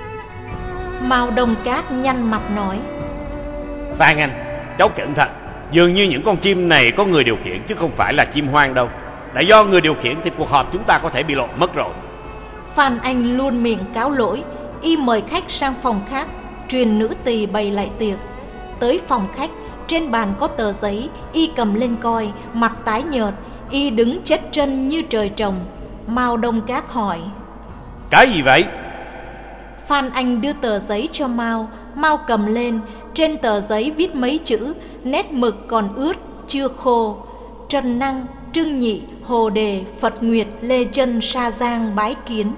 Mao Đồng Cát nhăn mặt nói: Phan Anh, cháu cẩn thận, dường như những con chim này có người điều khiển chứ không phải là chim hoang đâu. Đã do người điều khiển thì cuộc họp chúng ta có thể bị lộ mất rồi. Phan Anh luôn miệng cáo lỗi. Y mời khách sang phòng khác, truyền nữ tỳ bày lại tiệc. Tới phòng khách, trên bàn có tờ giấy. Y cầm lên coi, mặt tái nhợt. Y đứng chết chân như trời trồng. Mao Đông Cát hỏi: Cái gì vậy? Phan Anh đưa tờ giấy cho Mao. Mao cầm lên. Trên tờ giấy viết mấy chữ, nét mực còn ướt, chưa khô: Trần Năng, Trương Nhị, Hồ Đề, Phật Nguyệt, Lê Chân, Sa Giang bái kiến.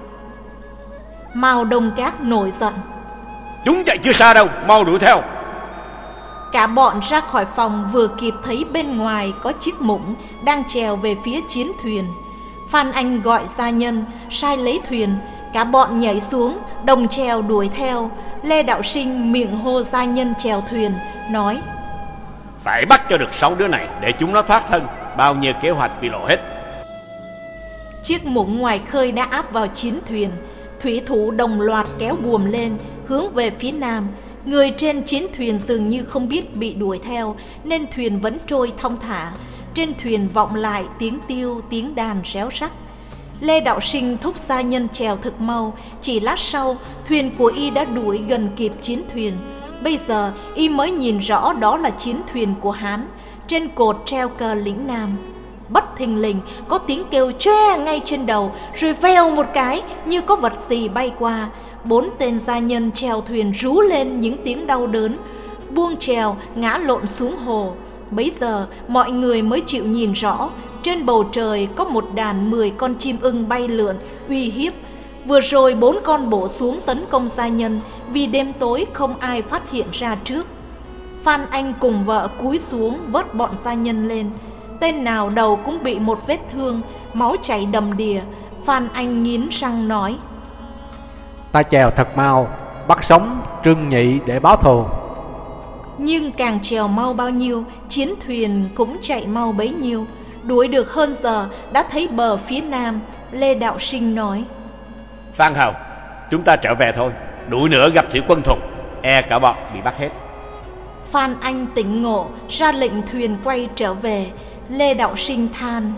Mao Đông Cát nổi giận: Chúng chạy chưa xa đâu, mau đuổi theo. Cả bọn ra khỏi phòng vừa kịp thấy bên ngoài có chiếc mũng đang chèo về phía chiến thuyền. Phan Anh gọi gia nhân sai lấy thuyền. Cả bọn nhảy xuống, đồng chèo đuổi theo. Lê Đạo Sinh miệng hô gia nhân chèo thuyền, nói: Phải bắt cho được sáu đứa này để chúng nó thoát thân. Bao nhiêu kế hoạch bị lộ hết. Chiếc mũng ngoài khơi đã áp vào chiến thuyền. Thủy thủ đồng loạt kéo buồm lên, hướng về phía nam. Người trên chiến thuyền dường như không biết bị đuổi theo, nên thuyền vẫn trôi thong thả. Trên thuyền vọng lại tiếng tiêu, tiếng đàn réo rắt. Lê Đạo Sinh thúc gia nhân chèo thực mau. Chỉ lát sau, thuyền của y đã đuổi gần kịp chiến thuyền. Bây giờ y mới nhìn rõ đó là chiến thuyền của Hán. Trên cột treo cờ lĩnh Nam. Bất thình lình có tiếng kêu choe ngay trên đầu, rồi vèo một cái như có vật gì bay qua. Bốn tên gia nhân chèo thuyền rú lên những tiếng đau đớn, buông chèo ngã lộn xuống hồ. Bấy giờ mọi người mới chịu nhìn rõ. Trên bầu trời có một đàn mười con chim ưng bay lượn uy hiếp. Vừa rồi bốn con bổ xuống tấn công gia nhân, vì đêm tối không ai phát hiện ra trước. Phan Anh cùng vợ cúi xuống vớt bọn gia nhân lên. Tên nào đầu cũng bị một vết thương, máu chảy đầm đìa. Phan Anh nghiến răng nói: Ta chèo thật mau, bắt sống Trương Nhị để báo thù. Nhưng càng chèo mau bao nhiêu, chiến thuyền cũng chạy mau bấy nhiêu. Đuổi được hơn giờ đã thấy bờ phía nam. Lê Đạo Sinh nói: Phan Hầu, chúng ta trở về thôi. Đuổi nữa gặp thủy quân thục, e cả bọn bị bắt hết. Phan Anh tỉnh ngộ, ra lệnh thuyền quay trở về. Lê Đạo Sinh than: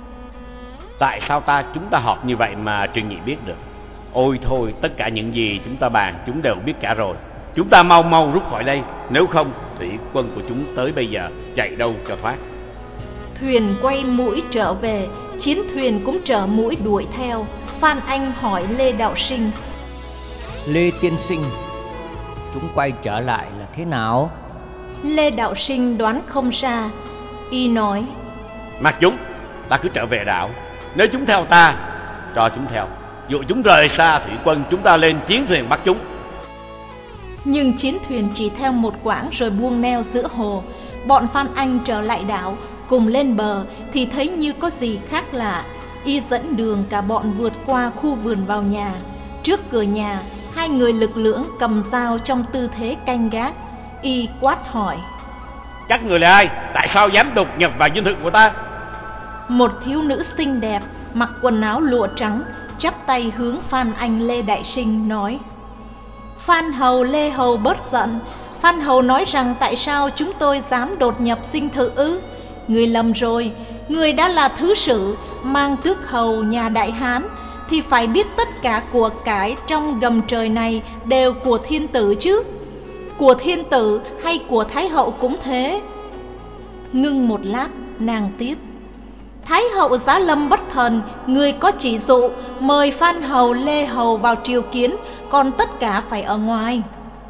Tại sao ta chúng ta họp như vậy mà Trương Nhị biết được? Ôi thôi, tất cả những gì chúng ta bàn chúng đều biết cả rồi. Chúng ta mau mau rút khỏi đây, nếu không thủy quân của chúng tới bây giờ chạy đâu cho thoát. Thuyền quay mũi trở về, chiến thuyền cũng trở mũi đuổi theo. Phan Anh hỏi Lê Đạo Sinh: Lê tiên sinh, chúng quay trở lại là thế nào? Lê Đạo Sinh đoán không ra. Y nói: Mặc chúng, ta cứ trở về đảo. Nếu chúng theo ta, cho chúng theo. Dụ chúng rời xa thủy quân, chúng ta lên chiến thuyền bắt chúng. Nhưng chiến thuyền chỉ theo một quãng rồi buông neo giữa hồ. Bọn Phan Anh trở lại đảo, cùng lên bờ thì thấy như có gì khác lạ. Y dẫn đường cả bọn vượt qua khu vườn vào nhà. Trước cửa nhà, hai người lực lưỡng cầm dao trong tư thế canh gác. Y quát hỏi: Các người là ai? Tại sao dám đột nhập vào dinh thự của ta? Một thiếu nữ xinh đẹp, mặc quần áo lụa trắng, chắp tay hướng Phan Anh Lê Đại Sinh nói: Phan Hầu, Lê Hầu bớt giận. Phan Hầu nói rằng tại sao chúng tôi dám đột nhập dinh thự ư? Người lầm rồi, người đã là thứ sử, mang tước hầu nhà Đại Hán, thì phải biết tất cả của cải trong gầm trời này đều của thiên tử chứ. Của thiên tử hay của Thái hậu cũng thế. Ngưng một lát, nàng tiếp: Thái hậu giá lâm bất thần, người có chỉ dụ mời Phan Hầu, Lê Hầu vào triều kiến, còn tất cả phải ở ngoài.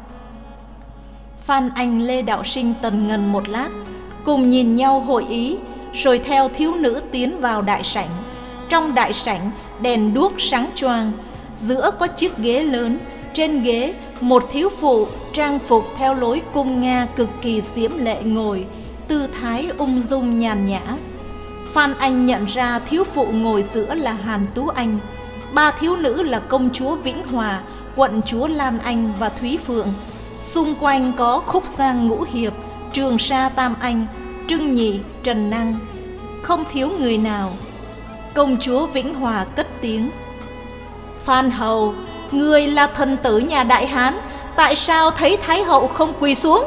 Phan Anh Lê Đạo Sinh tần ngần một lát, cùng nhìn nhau hội ý, rồi theo thiếu nữ tiến vào đại sảnh. Trong đại sảnh, đèn đuốc sáng choang, giữa có chiếc ghế lớn, trên ghế một thiếu phụ trang phục theo lối cung Nga cực kỳ diễm lệ ngồi, tư thái ung dung nhàn nhã. Phan Anh nhận ra thiếu phụ ngồi giữa là Hàn Tú Anh. Ba thiếu nữ là công chúa Vĩnh Hòa, quận chúa Lan Anh và Thúy Phượng. Xung quanh có Khúc Giang Ngũ Hiệp, Trường Sa Tam Anh, Trưng Nhị, Trần Năng, không thiếu người nào. Công chúa Vĩnh Hòa cất tiếng: Phan Hầu, người là thần tử nhà Đại Hán, tại sao thấy Thái hậu không quỳ xuống?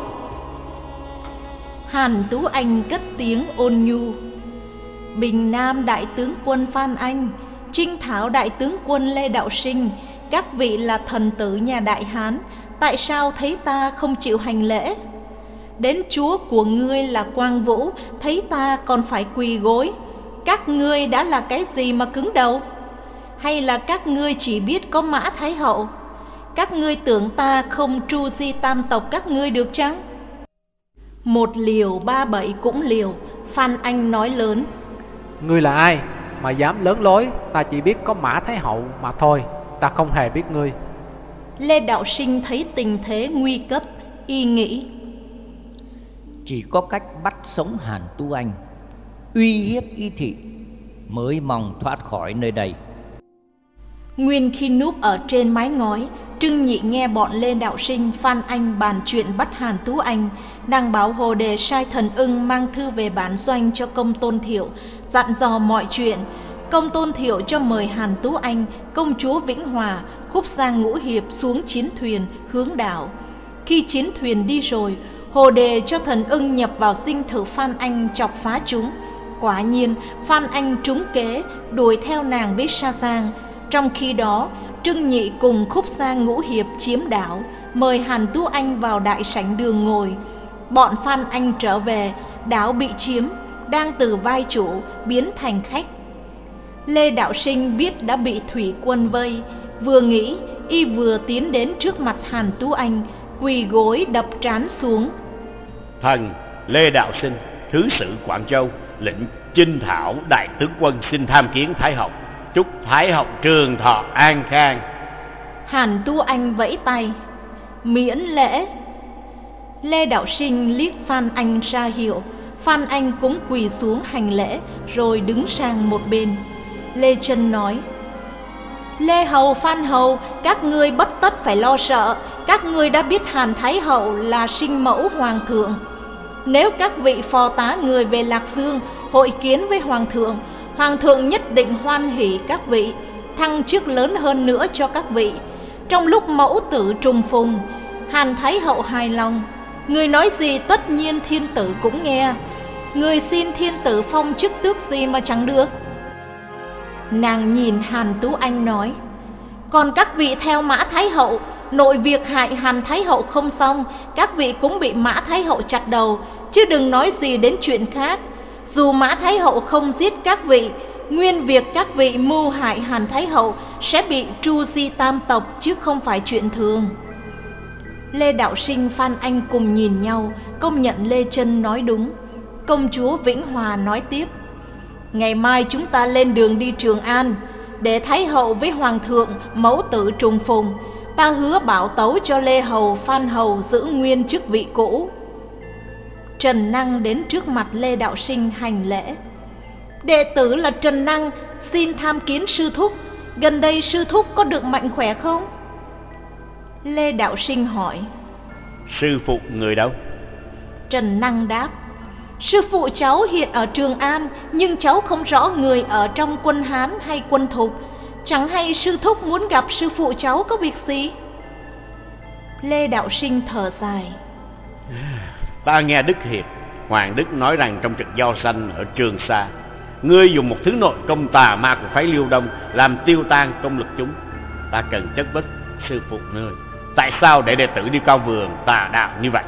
Hàn Tú Anh cất tiếng ôn nhu: Bình Nam đại tướng quân Phan Anh, Trinh Thảo đại tướng quân Lê Đạo Sinh, các vị là thần tử nhà Đại Hán, tại sao thấy ta không chịu hành lễ? Đến chúa của ngươi là Quang Vũ, thấy ta còn phải quỳ gối. Các ngươi đã là cái gì mà cứng đầu? Hay là các ngươi chỉ biết có Mã Thái hậu? Các ngươi tưởng ta không tru di tam tộc các ngươi được chăng? Một liều ba bậy cũng liều. Phan Anh nói lớn: Ngươi là ai mà dám lớn lối? Ta chỉ biết có Mã Thái hậu mà thôi, ta không hề biết ngươi. Lê Đạo Sinh thấy tình thế nguy cấp, y nghĩ: Chỉ có cách bắt sống Hàn Tú Anh, uy hiếp y thị, mới mong thoát khỏi nơi đây. Nguyên khi núp ở trên mái ngói, Trưng Nhị nghe bọn Lê Đạo Sinh, Phan Anh bàn chuyện bắt Hàn Tú Anh. Đang báo Hồ Đề sai Thần Ưng mang thư về bán doanh cho Công Tôn Thiệu, dặn dò mọi chuyện. Công Tôn Thiệu cho mời Hàn Tú Anh, công chúa Vĩnh Hòa, Khúc Giang Ngũ Hiệp xuống chiến thuyền hướng đảo. Khi chiến thuyền đi rồi, Hồ Đề cho Thần Ưng nhập vào dinh thự Phan Anh chọc phá chúng. Quả nhiên Phan Anh trúng kế, đuổi theo nàng với Sa Giang. Trong khi đó, Trưng Nhị cùng Khúc Giang Ngũ Hiệp chiếm đảo, mời Hàn Tú Anh vào đại sảnh đường ngồi. Bọn Phan Anh trở về, đảo bị chiếm, đang từ vai chủ biến thành khách. Lê Đạo Sinh biết đã bị thủy quân vây, vừa nghĩ y vừa tiến đến trước mặt Hàn Tú Anh, quỳ gối đập trán xuống: Thần Lê Đạo Sinh, thứ sử Quảng Châu, lệnh Trinh Thảo đại tướng quân xin tham kiến Thái hậu, chúc Thái hậu trường thọ an khang. Hàn Tú Anh vẫy tay: Miễn lễ. Lê Đạo Sinh liếc Phan Anh ra hiệu. Phan Anh cũng quỳ xuống hành lễ, rồi đứng sang một bên. Lê Chân nói: Lê Hầu, Phan Hầu, các ngươi bất tất phải lo sợ. Các ngươi đã biết Hàn Thái hậu là sinh mẫu hoàng thượng. Nếu các vị phò tá người về Lạc Dương hội kiến với hoàng thượng, hoàng thượng nhất định hoan hỉ các vị, thăng chức lớn hơn nữa cho các vị. Trong lúc mẫu tử trùng phùng, Hàn Thái hậu hài lòng, người nói gì tất nhiên thiên tử cũng nghe. Người xin thiên tử phong chức tước gì mà chẳng được? Nàng nhìn Hàn Tú Anh nói: Còn các vị theo Mã Thái hậu, nội việc hại Hàn Thái hậu không xong, các vị cũng bị Mã Thái hậu chặt đầu, chứ đừng nói gì đến chuyện khác. Dù Mã Thái hậu không giết các vị, nguyên việc các vị mưu hại Hàn Thái hậu sẽ bị tru di tam tộc, chứ không phải chuyện thường. Lê Đạo Sinh, Phan Anh cùng nhìn nhau, công nhận Lê Chân nói đúng. Công chúa Vĩnh Hòa nói tiếp: Ngày mai chúng ta lên đường đi Trường An, để Thái hậu với hoàng thượng mẫu tử trùng phùng. ta hứa bảo tấu cho Lê Hầu, Phan Hầu giữ nguyên chức vị cũ. Trần Năng đến trước mặt Lê Đạo Sinh hành lễ. Đệ tử là Trần Năng, xin tham kiến sư thúc. Gần đây sư thúc có được mạnh khỏe không? Lê Đạo Sinh hỏi. Sư phụ người đâu? Trần Năng đáp. Sư phụ cháu hiện ở Trường An, nhưng cháu không rõ người ở trong quân Hán hay quân Thục. Chẳng hay sư thúc muốn gặp sư phụ cháu có việc gì? Lê Đạo Sinh thở dài. Ta nghe Đức Hiệp, Hoàng Đức nói rằng trong trận giao tranh ở Trường Sa, ngươi dùng một thứ nội công tà ma của phái Liêu Đông làm tiêu tan công lực chúng. Ta cần chất vấn sư phụ nơi, tại sao để đệ tử đi cao vườn tà đạo như vậy?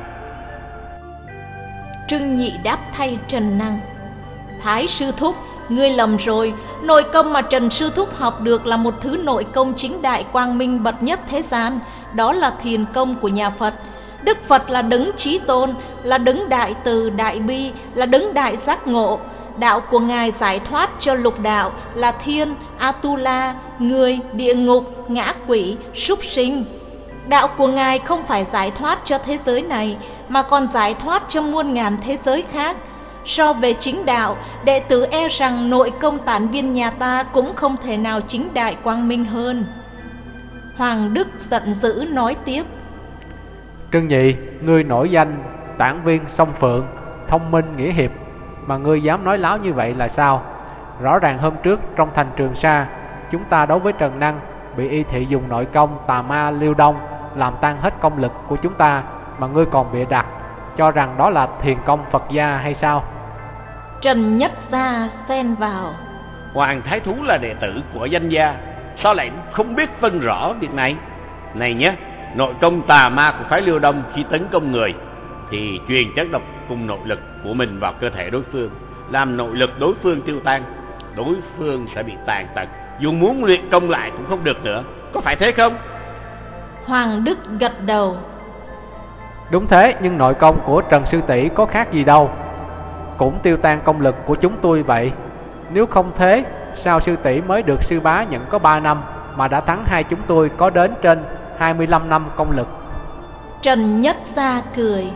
Trương Nhị đáp thay Trần Năng. Thái sư thúc, ngươi lầm rồi. Nội công mà Trần sư thúc học được là một thứ nội công chính đại quang minh bậc nhất thế gian. Đó là thiền công của nhà Phật. Đức Phật là đấng chí tôn, là đấng đại từ đại bi, là đấng đại giác ngộ. Đạo của Ngài giải thoát cho lục đạo là thiên, Atula, người, địa ngục, ngã quỷ, súc sinh. Đạo của Ngài không phải giải thoát cho thế giới này, mà còn giải thoát cho muôn ngàn thế giới khác. So về chính đạo, đệ tử e rằng nội công tản viên nhà ta cũng không thể nào chính đại quang minh hơn. Hoàng Đức giận dữ nói tiếp. Trương Nhị, ngươi nổi danh tản viên song phượng, thông minh nghĩa hiệp, mà ngươi dám nói láo như vậy là sao? Rõ ràng hôm trước trong thành Trường Sa, chúng ta đối với Trần Năng bị y thị dùng nội công tà ma Liêu Đông làm tan hết công lực của chúng ta, mà ngươi còn bịa đặt cho rằng đó là thiền công Phật gia hay sao? Trần Nhất Gia xen vào. Hoàng Thái Thú là đệ tử của danh gia, sao lại không biết phân rõ việc này? Này nhé, nội công tà ma của phái Liêu Đông khi tấn công người thì truyền chất độc cùng nội lực của mình vào cơ thể đối phương, làm nội lực đối phương tiêu tan. Đối phương sẽ bị tàn tật, dù muốn luyện công lại cũng không được nữa. Có phải thế không? Hoàng Đức gật đầu. Đúng thế, nhưng nội công của Trần sư tỷ có khác gì đâu, cũng tiêu tan công lực của chúng tôi vậy. Nếu không thế, sao sư tỷ mới được sư bá nhận có ba năm mà đã thắng hai chúng tôi có đến trên hai mươi lăm năm công lực? Trần Nhất Gia cười.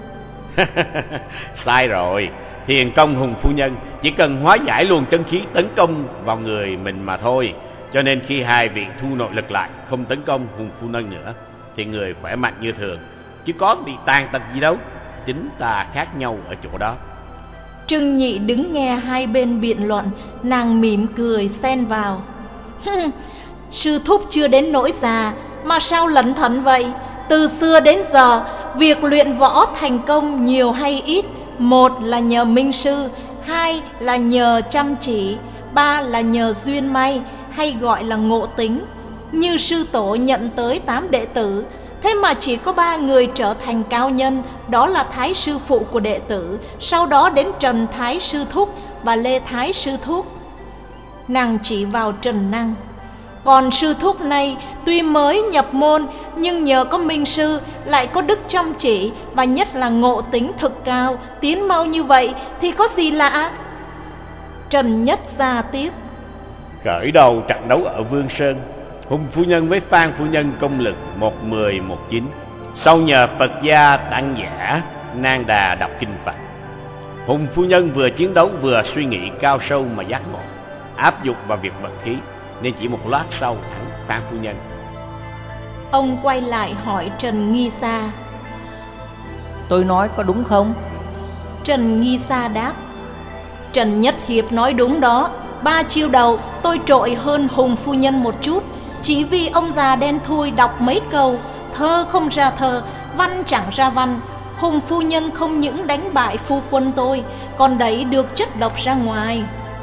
Sai rồi, thiền công Hùng phu nhân chỉ cần hóa giải luồng chân khí tấn công vào người mình mà thôi. Cho nên khi hai vị thu nội lực lại, không tấn công Hùng phu nhân nữa, thì người khỏe mạnh như thường, chứ có bị tàn tật gì đâu. Chính ta khác nhau ở chỗ đó. Trương Nhị đứng nghe hai bên biện luận, nàng mỉm cười xen vào. Sư thúc chưa đến nỗi già mà sao lẩn thận vậy? Từ xưa đến giờ, việc luyện võ thành công nhiều hay ít, một là nhờ minh sư, hai là nhờ chăm chỉ, ba là nhờ duyên may, hay gọi là ngộ tính. Như sư tổ nhận tới tám đệ tử, thế mà chỉ có ba người trở thành cao nhân, đó là Thái sư phụ của đệ tử, sau đó đến Trần Thái sư thúc và Lê Thái sư thúc. Nàng chỉ vào Trần Năng. Còn sư thúc này tuy mới nhập môn, nhưng nhờ có minh sư, lại có đức chăm chỉ và nhất là ngộ tính thực cao, tiến mau như vậy thì có gì lạ? Trần Nhất Gia tiếp. Khởi đầu trận đấu ở Vương Sơn, Hùng phu nhân với Phan phu nhân công lực một mười một chín. Sau nhờ Phật gia tăng giả Nang Đà đọc kinh Phật, Hùng phu nhân vừa chiến đấu vừa suy nghĩ cao sâu mà giác ngộ, áp dụng vào việc vận khí, nên chỉ một lát sau thắng Phan phu nhân. Ông quay lại hỏi Trần Nghi Sa. Tôi nói có đúng không? Trần Nghi Sa đáp. Trần Nhất Hiệp nói đúng đó. Ba chiêu đầu tôi trội hơn Hùng phu nhân một chút, chỉ vì ông già đen thui đọc mấy câu, thơ không ra thơ, văn chẳng ra văn. Hùng phu nhân không những đánh bại phu quân tôi, còn đẩy được chất độc ra ngoài.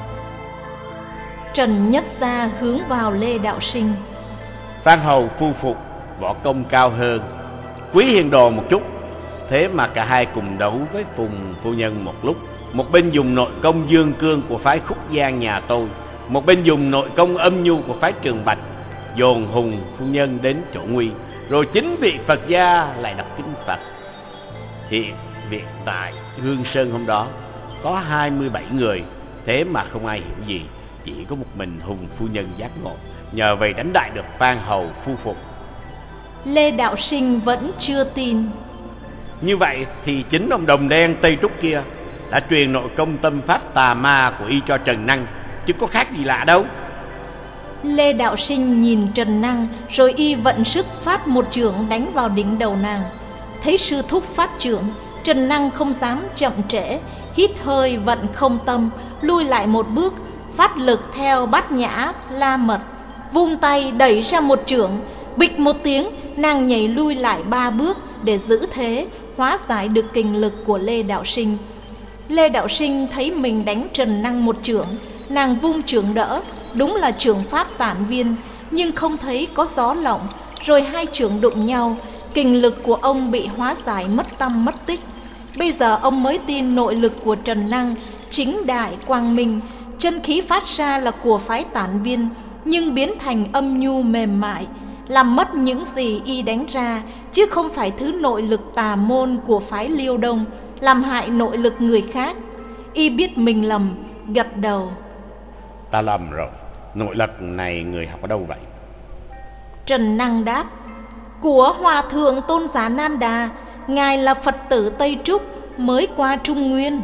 Trần Nhất Gia hướng vào Lê Đạo Sinh. Phan hầu phu phục võ công cao hơn Quý Hiền Đồ một chút, thế mà cả hai cùng đấu với Phùng phu nhân một lúc. Một bên dùng nội công dương cương của phái Khúc Giang nhà tôi, một bên dùng nội công âm nhu của phái Trường Bạch, dồn Hùng phu nhân đến chỗ nguy. Rồi chính vị Phật gia lại đọc kinh Phật. Thì việc tại Hương Sơn hôm đó có hai mươi bảy người, thế mà không ai hiểu gì, chỉ có một mình Hùng phu nhân giác ngộ, nhờ vậy đánh đại được Phan hầu phu phục. Lê Đạo Sinh vẫn chưa tin. Như vậy thì chính ông đồng đen Tây Trúc kia đã truyền nội công tâm pháp tà ma của y cho Trần Năng, chứ có khác gì lạ đâu. Lê Đạo Sinh nhìn Trần Năng, rồi y vận sức phát một chưởng đánh vào đỉnh đầu nàng. Thấy sư thúc phát chưởng, Trần Năng không dám chậm trễ, hít hơi vận không tâm, lui lại một bước, phát lực theo Bát Nhã La Mật, vung tay đẩy ra một chưởng. Bịch một tiếng, nàng nhảy lui lại ba bước để giữ thế, hóa giải được kình lực của Lê Đạo Sinh. Lê Đạo Sinh thấy mình đánh Trần Năng một chưởng, nàng vung chưởng đỡ, đúng là chưởng pháp tản viên, nhưng không thấy có gió lộng, rồi hai chưởng đụng nhau, kình lực của ông bị hóa giải mất tăm mất tích. Bây giờ ông mới tin nội lực của Trần Năng chính đại quang minh, chân khí phát ra là của phái tản viên, nhưng biến thành âm nhu mềm mại, làm mất những gì y đánh ra, chứ không phải thứ nội lực tà môn của phái Liêu Đông, làm hại nội lực người khác. Y biết mình lầm, gật đầu. Ta lầm rồi, nội lực này người học ở đâu vậy? Trần Năng đáp, của Hòa Thượng Tôn Giả Nan Đà, ngài là Phật tử Tây Trúc, mới qua Trung Nguyên.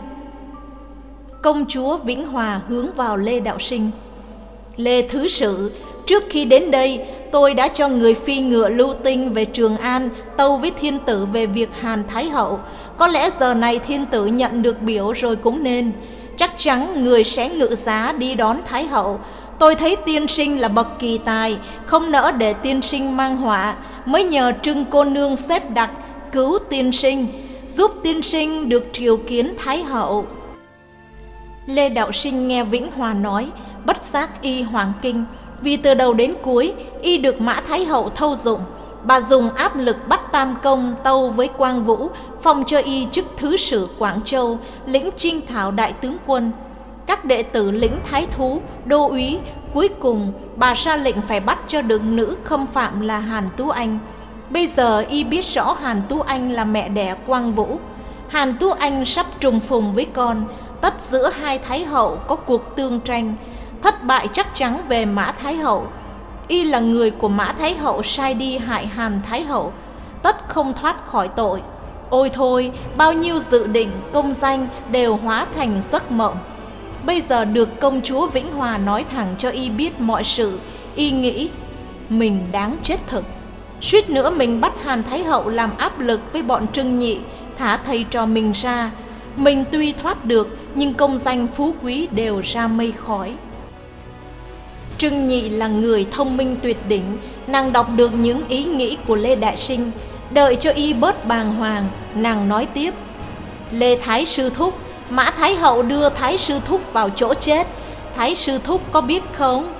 Công chúa Vĩnh Hòa hướng vào Lê Đạo Sinh. Lê Thứ Sự, trước khi đến đây, tôi đã cho người phi ngựa lưu tinh về Trường An, tâu với thiên tử về việc Hàn Thái Hậu. Có lẽ giờ này thiên tử nhận được biểu rồi cũng nên. Chắc chắn người sẽ ngự giá đi đón Thái Hậu. Tôi thấy tiên sinh là bậc kỳ tài, không nỡ để tiên sinh mang họa, mới nhờ Trưng cô nương xếp đặt cứu tiên sinh, giúp tiên sinh được triều kiến Thái Hậu. Lê Đạo Sinh nghe Vĩnh Hòa nói, bất giác y hoảng kinh, vì từ đầu đến cuối y được Mã Thái Hậu thâu dụng. Bà dùng áp lực bắt Tam Công tâu với Quang Vũ, phong cho y chức thứ sử Quảng Châu, lĩnh Trinh Thảo đại tướng quân. Các đệ tử lĩnh Thái Thú, đô úy. Cuối cùng bà ra lệnh phải bắt cho được nữ khâm phạm là Hàn Tú Anh. Bây giờ y biết rõ Hàn Tú Anh là mẹ đẻ Quang Vũ. Hàn Tú Anh sắp trùng phùng với con, tất giữa hai Thái Hậu có cuộc tương tranh, thất bại chắc chắn về Mã Thái Hậu. Y là người của Mã Thái Hậu sai đi hại Hàn Thái Hậu, tất không thoát khỏi tội. Ôi thôi, bao nhiêu dự định, công danh đều hóa thành giấc mộng. Bây giờ được công chúa Vĩnh Hòa nói thẳng cho y biết mọi sự, y nghĩ mình đáng chết thực. Suýt nữa mình bắt Hàn Thái Hậu làm áp lực với bọn Trưng Nhị, thả thầy trò mình ra. Mình tuy thoát được, nhưng công danh phú quý đều ra mây khói. Trưng Nhị là người thông minh tuyệt đỉnh, nàng đọc được những ý nghĩ của Lê Đại Sinh. Đợi cho y bớt bàng hoàng, nàng nói tiếp. Lê Thái Sư Thúc, Mã Thái Hậu đưa Thái Sư Thúc vào chỗ chết, Thái Sư Thúc có biết không?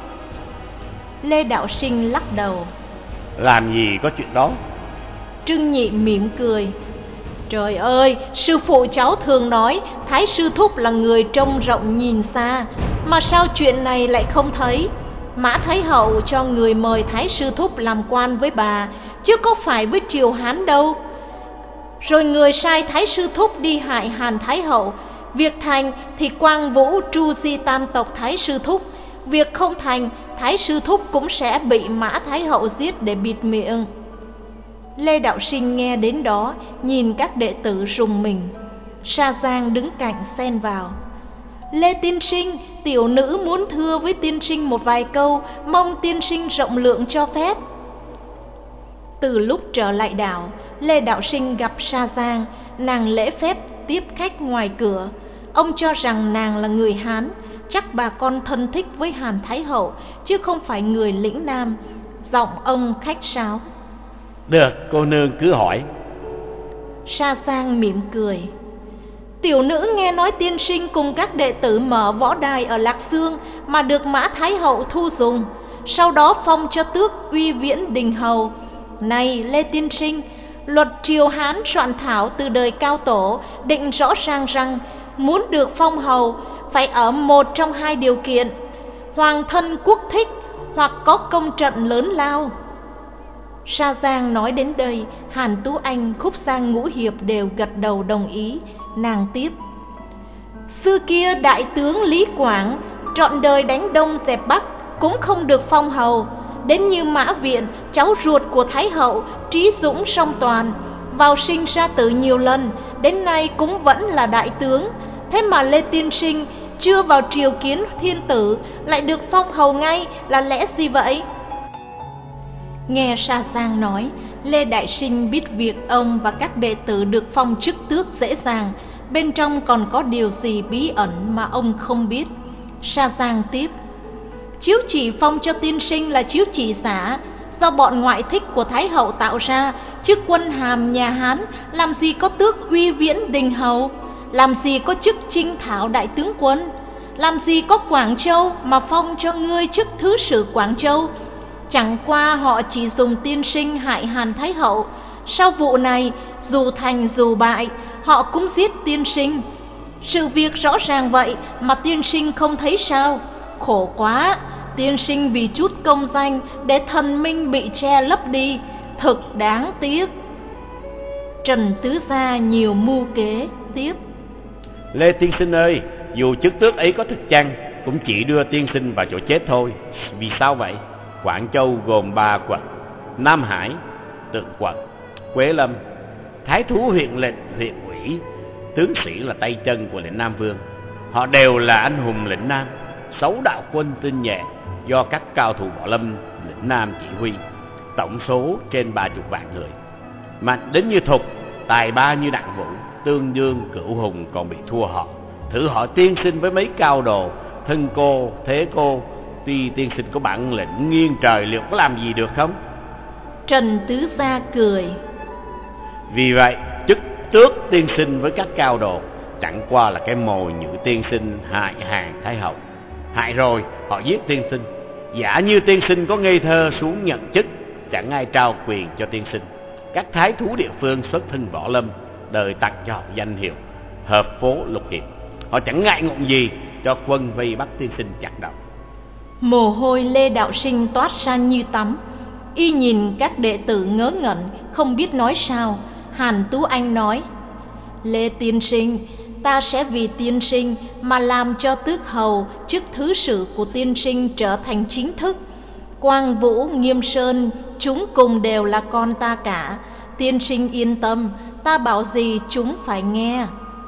Lê Đạo Sinh lắc đầu. Làm gì có chuyện đó. Trưng Nhị mỉm cười. Trời ơi, sư phụ cháu thường nói Thái Sư Thúc là người trông rộng nhìn xa, mà sao chuyện này lại không thấy? Mã Thái Hậu cho người mời Thái Sư Thúc làm quan với bà, chứ có phải với triều Hán đâu. Rồi người sai Thái Sư Thúc đi hại Hàn Thái Hậu. Việc thành thì Quang Vũ tru di tam tộc Thái Sư Thúc, việc không thành, Thái Sư Thúc cũng sẽ bị Mã Thái Hậu giết để bịt miệng. Lê Đạo Sinh nghe đến đó, nhìn các đệ tử rùng mình. Sa Giang đứng cạnh xen vào. Lê tiên sinh, tiểu nữ muốn thưa với tiên sinh một vài câu, mong tiên sinh rộng lượng cho phép. Từ lúc trở lại đảo, Lê Đạo Sinh gặp Sa Giang, nàng lễ phép tiếp khách ngoài cửa. Ông cho rằng nàng là người Hán, chắc bà con thân thích với Hàn Thái Hậu, chứ không phải người lĩnh Nam. Giọng ông khách sáo. Được, cô nương cứ hỏi. Sa Giang mỉm cười. Tiểu nữ nghe nói tiên sinh cùng các đệ tử mở võ đài ở Lạc Dương mà được Mã Thái Hậu thu dùng, sau đó phong cho tước Uy Viễn Đình Hầu. Này Lê tiên sinh, luật triều Hán soạn thảo từ đời Cao Tổ định rõ ràng rằng muốn được phong hầu phải ở một trong hai điều kiện: hoàng thân quốc thích hoặc có công trận lớn lao. Sa Giang nói đến đây, Hàn Tú Anh, Khúc Giang Ngũ Hiệp đều gật đầu đồng ý. Nàng tiếp. Xưa kia đại tướng Lý Quảng trọn đời đánh Đông dẹp Bắc cũng không được phong hầu, đến như Mã Viện, cháu ruột của Thái hậu, trí dũng song toàn, vào sinh ra tử nhiều lần, đến nay cũng vẫn là đại tướng. Thế mà Lê tiên sinh chưa vào triều kiến thiên tử lại được phong hầu ngay, là lẽ gì vậy? Nghe Sa Giang nói, Lê Đại Sinh biết việc ông và các đệ tử được phong chức tước dễ dàng, bên trong còn có điều gì bí ẩn mà ông không biết. Sa Giang tiếp: chiếu chỉ phong cho tiên sinh là chiếu chỉ giả, do bọn ngoại thích của Thái hậu tạo ra, chức quân hàm nhà Hán làm gì có tước uy viễn đình hầu, làm gì có chức chinh thảo đại tướng quân, làm gì có Quảng Châu mà phong cho ngươi chức thứ sử Quảng Châu. Chẳng qua họ chỉ dùng tiên sinh hại Hàn Thái hậu. Sau vụ này, dù thành dù bại, họ cũng giết tiên sinh. Sự việc rõ ràng vậy mà tiên sinh không thấy sao? Khổ quá, tiên sinh vì chút công danh để thần minh bị che lấp đi, thực đáng tiếc. Trần Tứ Gia nhiều mưu kế tiếp: Lê tiên sinh ơi, dù chức tước ấy có thực chăng, cũng chỉ đưa tiên sinh vào chỗ chết thôi. Vì sao vậy? Quảng Châu gồm ba quận: Nam Hải, Tượng Quận, Quế Lâm. Thái thú huyện lệnh, huyện ủy, tướng sĩ là tay chân của lĩnh Nam Vương. Họ đều là anh hùng lĩnh Nam, sáu đạo quân tinh nhuệ do các cao thủ võ lâm lĩnh Nam chỉ huy, tổng số trên ba chục vạn người. Mạnh đến như Thục, tài ba như Đặng Vũ, tương đương cửu hùng còn bị thua họ. Thử hỏi tiên sinh với mấy cao đồ, thân cô, thế cô, tuy tiên sinh có bản lĩnh nghiêng trời, liệu có làm gì được không? Trần Tứ Gia cười: vì vậy chức tước tiên sinh với các cao đồ chẳng qua là cái mồi nhử tiên sinh hại Hàn Thái hậu. Hại rồi họ giết tiên sinh. Giả như tiên sinh có ngây thơ xuống nhận chức, chẳng ai trao quyền cho tiên sinh. Các thái thú địa phương xuất thân võ lâm đời tặng cho họ danh hiệu hợp phố lục hiệp. Họ chẳng ngại ngùng gì cho quân vây bắt tiên sinh chặt đầu. Mồ hôi Lê Đạo Sinh toát ra như tắm. Y nhìn các đệ tử ngớ ngẩn, không biết nói sao. Hàn Tú Anh nói: Lê tiên sinh, ta sẽ vì tiên sinh mà làm cho tước hầu, chức thứ sử của tiên sinh trở thành chính thức. Quang Vũ, Nghiêm Sơn, chúng cùng đều là con ta cả. Tiên sinh yên tâm, ta bảo gì chúng phải nghe.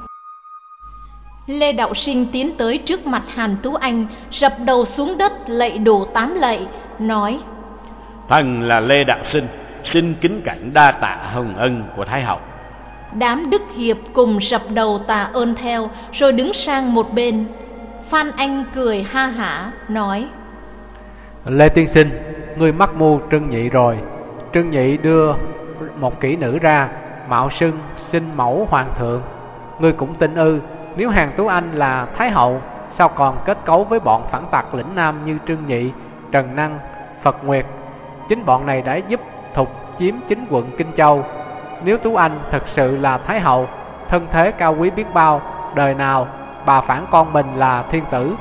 Lê Đạo Sinh tiến tới trước mặt Hàn Tú Anh, rập đầu xuống đất lạy đủ tám lạy, nói: thần là Lê Đạo Sinh, xin kính cảnh đa tạ hồng ân của Thái hậu. Đám Đức Hiệp cùng rập đầu tạ ơn theo, rồi đứng sang một bên. Phan Anh cười ha hả, nói: Lê tiên sinh, ngươi mắc mưu Trưng Nhị rồi. Trưng Nhị đưa một kỹ nữ ra, mạo xưng xin mẫu hoàng thượng. Ngươi cũng tin ư? Nếu Hàn Tú Anh là Thái hậu, sao còn kết cấu với bọn phản tặc lĩnh Nam như Trưng Nhị, Trần Năng, Phật Nguyệt? Chính bọn này đã giúp Thục chiếm chính quận Kinh Châu. Nếu Tú Anh thật sự là Thái hậu, thân thế cao quý biết bao, đời nào bà phản con mình là thiên tử.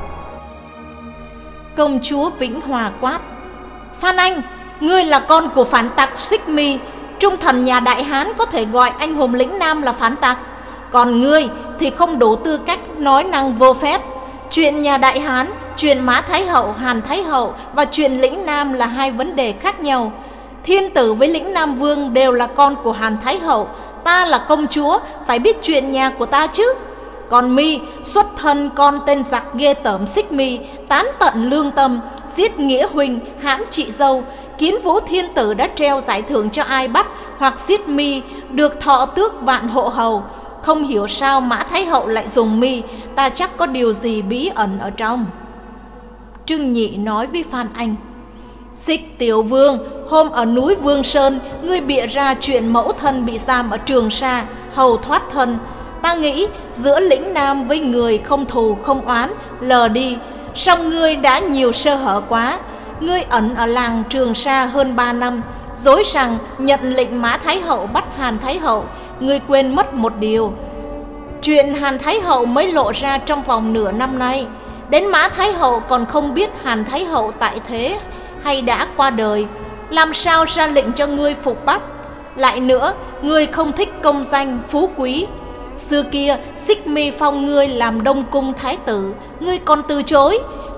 Công chúa Vĩnh Hòa quát: Phan Anh, ngươi là con của phản tặc Xích Mi. Trung thần nhà Đại Hán có thể gọi anh hùng lĩnh Nam là phản tặc, còn ngươi thì không đủ tư cách nói năng vô phép. Chuyện nhà Đại Hán, chuyện Mã Thái hậu, Hàn Thái hậu và chuyện lĩnh Nam là hai vấn đề khác nhau. Thiên tử với lĩnh Nam Vương đều là con của Hàn Thái hậu. Ta là công chúa, phải biết chuyện nhà của ta chứ. Còn mi xuất thân con tên giặc ghê tởm Xích Mi, tán tận lương tâm, giết nghĩa huynh, hãm chị dâu. Kiến Vũ thiên tử đã treo giải thưởng cho ai bắt hoặc giết mi được thọ tước vạn hộ hầu. Không hiểu sao Mã Thái hậu lại dùng mi, ta chắc có điều gì bí ẩn ở trong. Trưng Nhị nói với Phan Anh: Xích Tiểu Vương, hôm ở núi Vương Sơn, ngươi bịa ra chuyện mẫu thân bị giam ở Trường Sa, hầu thoát thân. Ta nghĩ giữa lĩnh Nam với người không thù không oán, lờ đi. Song ngươi đã nhiều sơ hở quá. Ngươi ẩn ở làng Trường Sa hơn ba năm, dối rằng nhận lệnh Mã Thái hậu bắt Hàn Thái hậu. Ngươi quên mất một điều, chuyện Hàn Thái hậu mới lộ ra trong vòng nửa năm nay. Đến Mã Thái hậu còn không biết Hàn Thái hậu tại thế hay đã qua đời, làm sao ra lệnh cho ngươi phục bắt. Lại nữa, ngươi không thích công danh phú quý. Xưa kia Xích Mi phong ngươi làm Đông Cung Thái tử, ngươi còn từ chối.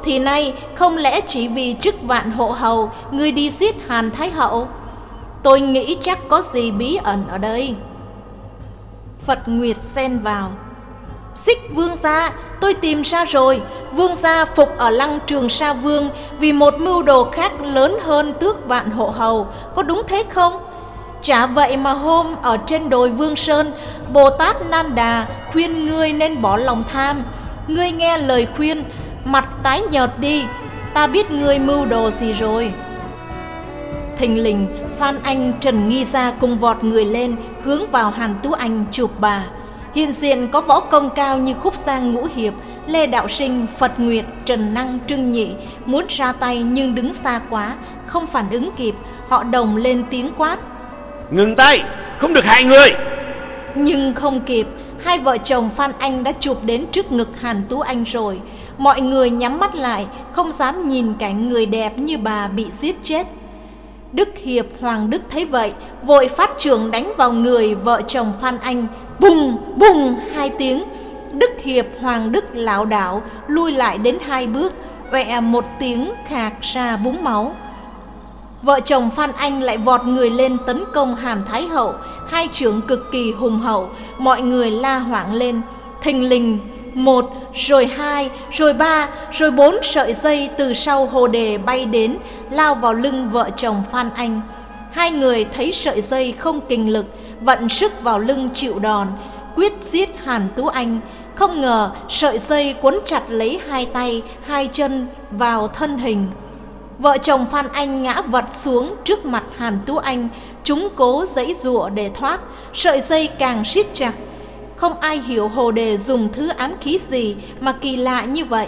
thì nay không lẽ chỉ vì chức vạn hộ hầu ngươi đi giết Hàn Thái Hậu? Tôi nghĩ chắc có gì bí ẩn ở đây. Phật Nguyệt xen vào: Xích vương gia, tôi tìm ra rồi. Vương gia phục ở Lăng Trường Sa Vương vì một mưu đồ khác lớn hơn tước vạn hộ hầu, có đúng thế không? Chả vậy mà hôm ở trên đồi Vương Sơn, Bồ Tát Nan Đà khuyên ngươi nên bỏ lòng tham. Ngươi nghe lời khuyên, mặt tái nhợt đi. Ta biết ngươi mưu đồ gì rồi. Thình lình Phan Anh, Trần Nghi Gia cùng vọt người lên, hướng vào Hàn Tú Anh chụp bà. Hiện diện có võ công cao như Khúc Giang Ngũ Hiệp, Lê Đạo Sinh, Phật Nguyệt, Trần Năng, Trưng Nhị muốn ra tay nhưng đứng xa quá, không phản ứng kịp. Họ đồng lên tiếng quát: Ngừng tay, không được hại người. Nhưng không kịp, hai vợ chồng Phan Anh đã chụp đến trước ngực Hàn Tú Anh rồi. Mọi người nhắm mắt lại, không dám nhìn cảnh người đẹp như bà bị giết chết. Đức Hiệp, Hoàng Đức thấy vậy, vội phát chưởng đánh vào người vợ chồng Phan Anh. Bùng, bùng hai tiếng. Đức Hiệp, Hoàng Đức lảo đảo lui lại đến hai bước, oẹ một tiếng khạc ra búng máu. Vợ chồng Phan Anh lại vọt người lên tấn công Hàn Thái Hậu, hai chưởng cực kỳ hùng hậu. Mọi người la hoảng lên. Thình lình, một, rồi hai, rồi ba, rồi bốn sợi dây từ sau Hồ Đề bay đến, lao vào lưng vợ chồng Phan Anh. Hai người thấy sợi dây không kình lực, vận sức vào lưng chịu đòn, quyết giết Hàn Tú Anh. Không ngờ sợi dây quấn chặt lấy hai tay, hai chân vào thân hình. Vợ chồng Phan Anh ngã vật xuống trước mặt Hàn Tú Anh. Chúng cố giãy giụa để thoát, sợi dây càng siết chặt. Không ai hiểu Hồ Đề dùng thứ ám khí gì mà kỳ lạ như vậy.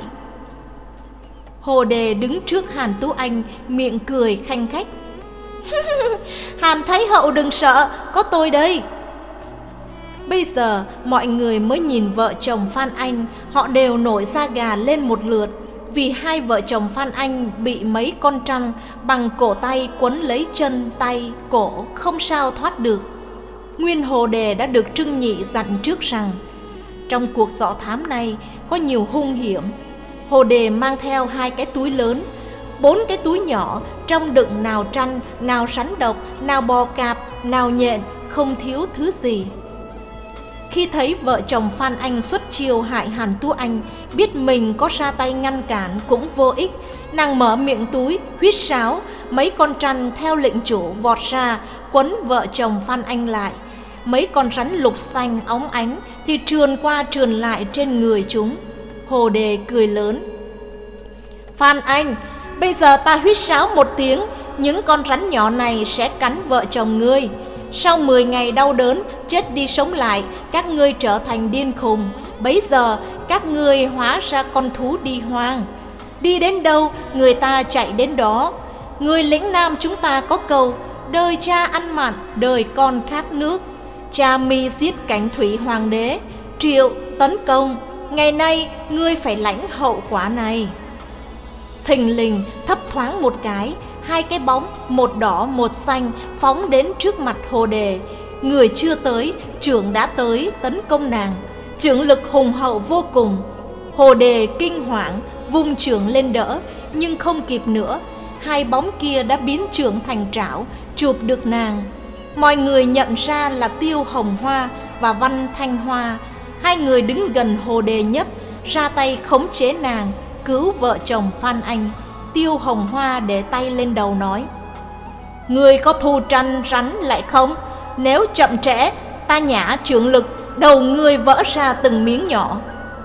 Hồ Đề đứng trước Hàn Tú Anh, miệng cười khanh khách: Hàn Thái Hậu đừng sợ, có tôi đây. Bây giờ mọi người mới nhìn vợ chồng Phan Anh, họ đều nổi da gà lên một lượt. Vì hai vợ chồng Phan Anh bị mấy con trăng bằng cổ tay quấn lấy chân, tay, cổ, không sao thoát được. Nguyên Hồ Đề đã được Trưng Nhị dặn trước rằng trong cuộc dọ thám này có nhiều hung hiểm. Hồ Đề mang theo hai cái túi lớn, bốn cái túi nhỏ, trong đựng nào tranh, nào rắn độc, nào bò cạp, nào nhện, không thiếu thứ gì. Khi thấy vợ chồng Phan Anh xuất chiêu hại Hàn Tú Anh, biết mình có ra tay ngăn cản cũng vô ích, nàng mở miệng túi, huýt sáo, mấy con trăn theo lệnh chủ vọt ra, quấn vợ chồng Phan Anh lại. Mấy con rắn lục xanh óng ánh thì trườn qua trườn lại trên người chúng. Hồ Đề cười lớn: Phan Anh, bây giờ ta huýt sáo một tiếng, những con rắn nhỏ này sẽ cắn vợ chồng ngươi. Sau mười ngày đau đớn, chết đi sống lại, các ngươi trở thành điên khùng. Bấy giờ các ngươi hóa ra con thú đi hoang. Đi đến đâu, người ta chạy đến đó. Người lĩnh Nam chúng ta có câu: đời cha ăn mặn, đời con khát nước. Cha mi giết Cảnh Thủy Hoàng đế, Triệu tấn công. Ngày nay ngươi phải lãnh hậu quả này. Thình lình thấp thoáng một cái, hai cái bóng, một đỏ một xanh, phóng đến trước mặt Hồ Đề. Người chưa tới, chưởng đã tới tấn công nàng. Chưởng lực hùng hậu vô cùng. Hồ Đề kinh hoảng, vung chưởng lên đỡ, nhưng không kịp nữa. Hai bóng kia đã biến chưởng thành trảo, chụp được nàng. Mọi người nhận ra là Tiêu Hồng Hoa và Văn Thanh Hoa. Hai người đứng gần Hồ Đề nhất, ra tay khống chế nàng, cứu vợ chồng Phan Anh. Tiêu Hồng Hoa để tay lên đầu nói: Ngươi có thu tranh rắn lại không? Nếu chậm trễ, ta nhả chưởng lực, đầu ngươi vỡ ra từng miếng nhỏ.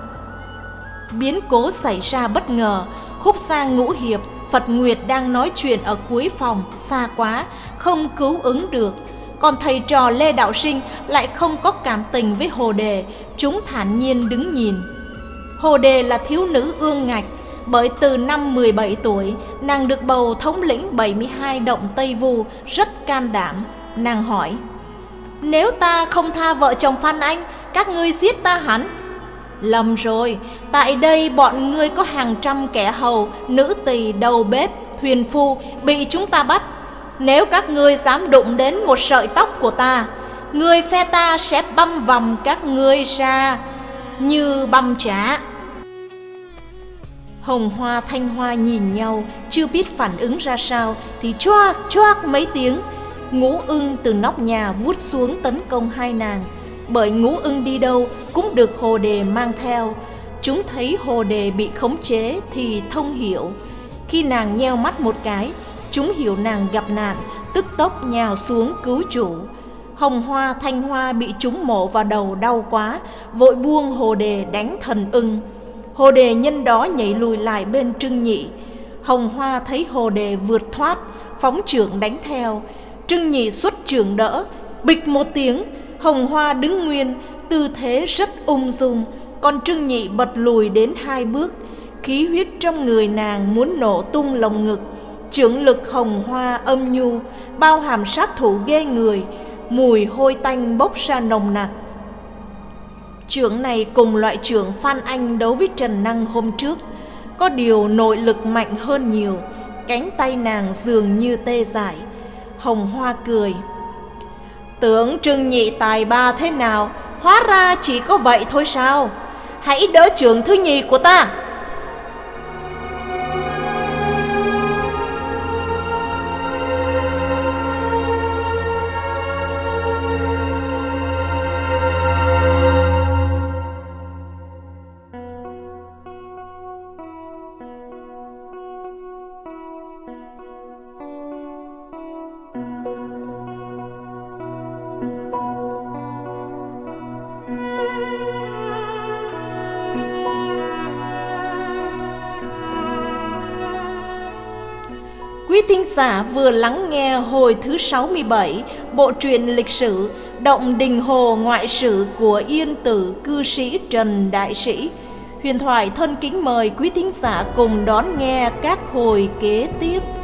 Biến cố xảy ra bất ngờ. Khúc Giang Ngũ Hiệp, Phật Nguyệt đang nói chuyện ở cuối phòng, xa quá, không cứu ứng được. Còn thầy trò Lê Đạo Sinh lại không có cảm tình với Hồ Đề, chúng thản nhiên đứng nhìn. Hồ Đề là thiếu nữ ương ngạch, bởi từ năm mười bảy tuổi, nàng được bầu thống lĩnh bảy mươi hai động Tây Vu, rất can đảm. Nàng hỏi: Nếu ta không tha vợ chồng Phan Anh, các ngươi giết ta hẳn? Lầm rồi, tại đây bọn ngươi có hàng trăm kẻ hầu, nữ tỳ, đầu bếp, thuyền phu bị chúng ta bắt. Nếu các ngươi dám đụng đến một sợi tóc của ta, người phe ta sẽ băm vằm các ngươi ra như băm chả. Hồng Hoa, Thanh Hoa nhìn nhau, chưa biết phản ứng ra sao thì choác choác mấy tiếng, Ngũ Ưng từ nóc nhà vút xuống tấn công hai nàng. Bởi Ngũ Ưng đi đâu cũng được Hồ Đề mang theo. Chúng thấy Hồ Đề bị khống chế thì thông hiểu. Khi nàng nheo mắt một cái, chúng hiểu nàng gặp nạn, tức tốc nhào xuống cứu chủ. Hồng Hoa, Thanh Hoa bị chúng mổ vào đầu đau quá, vội buông Hồ Đề đánh Thần Ưng. Hồ Đề nhân đó nhảy lùi lại bên Trưng Nhị. Hồng Hoa thấy Hồ Đề vượt thoát, phóng chưởng đánh theo. Trưng Nhị xuất chưởng đỡ, bịch một tiếng, Hồng Hoa đứng nguyên, tư thế rất ung dung. Còn Trưng Nhị bật lùi đến hai bước, khí huyết trong người nàng muốn nổ tung lồng ngực. Chưởng lực Hồng Hoa âm nhu, bao hàm sát thủ ghê người, mùi hôi tanh bốc ra nồng nặc. Chưởng này cùng loại chưởng Phan Anh đấu với Trần Năng hôm trước, có điều nội lực mạnh hơn nhiều, cánh tay nàng dường như tê dại. Hồng Hoa cười, tưởng Trưng Nhị tài ba thế nào, hóa ra chỉ có vậy thôi sao? Hãy đỡ chưởng thứ nhì của ta. Quý thính giả vừa lắng nghe hồi thứ sáu mươi bảy bộ truyện lịch sử Động Đình Hồ Ngoại Sử của Yên Tử cư sĩ Trần Đại Sĩ. Huyền Thoại thân kính mời quý thính giả cùng đón nghe các hồi kế tiếp.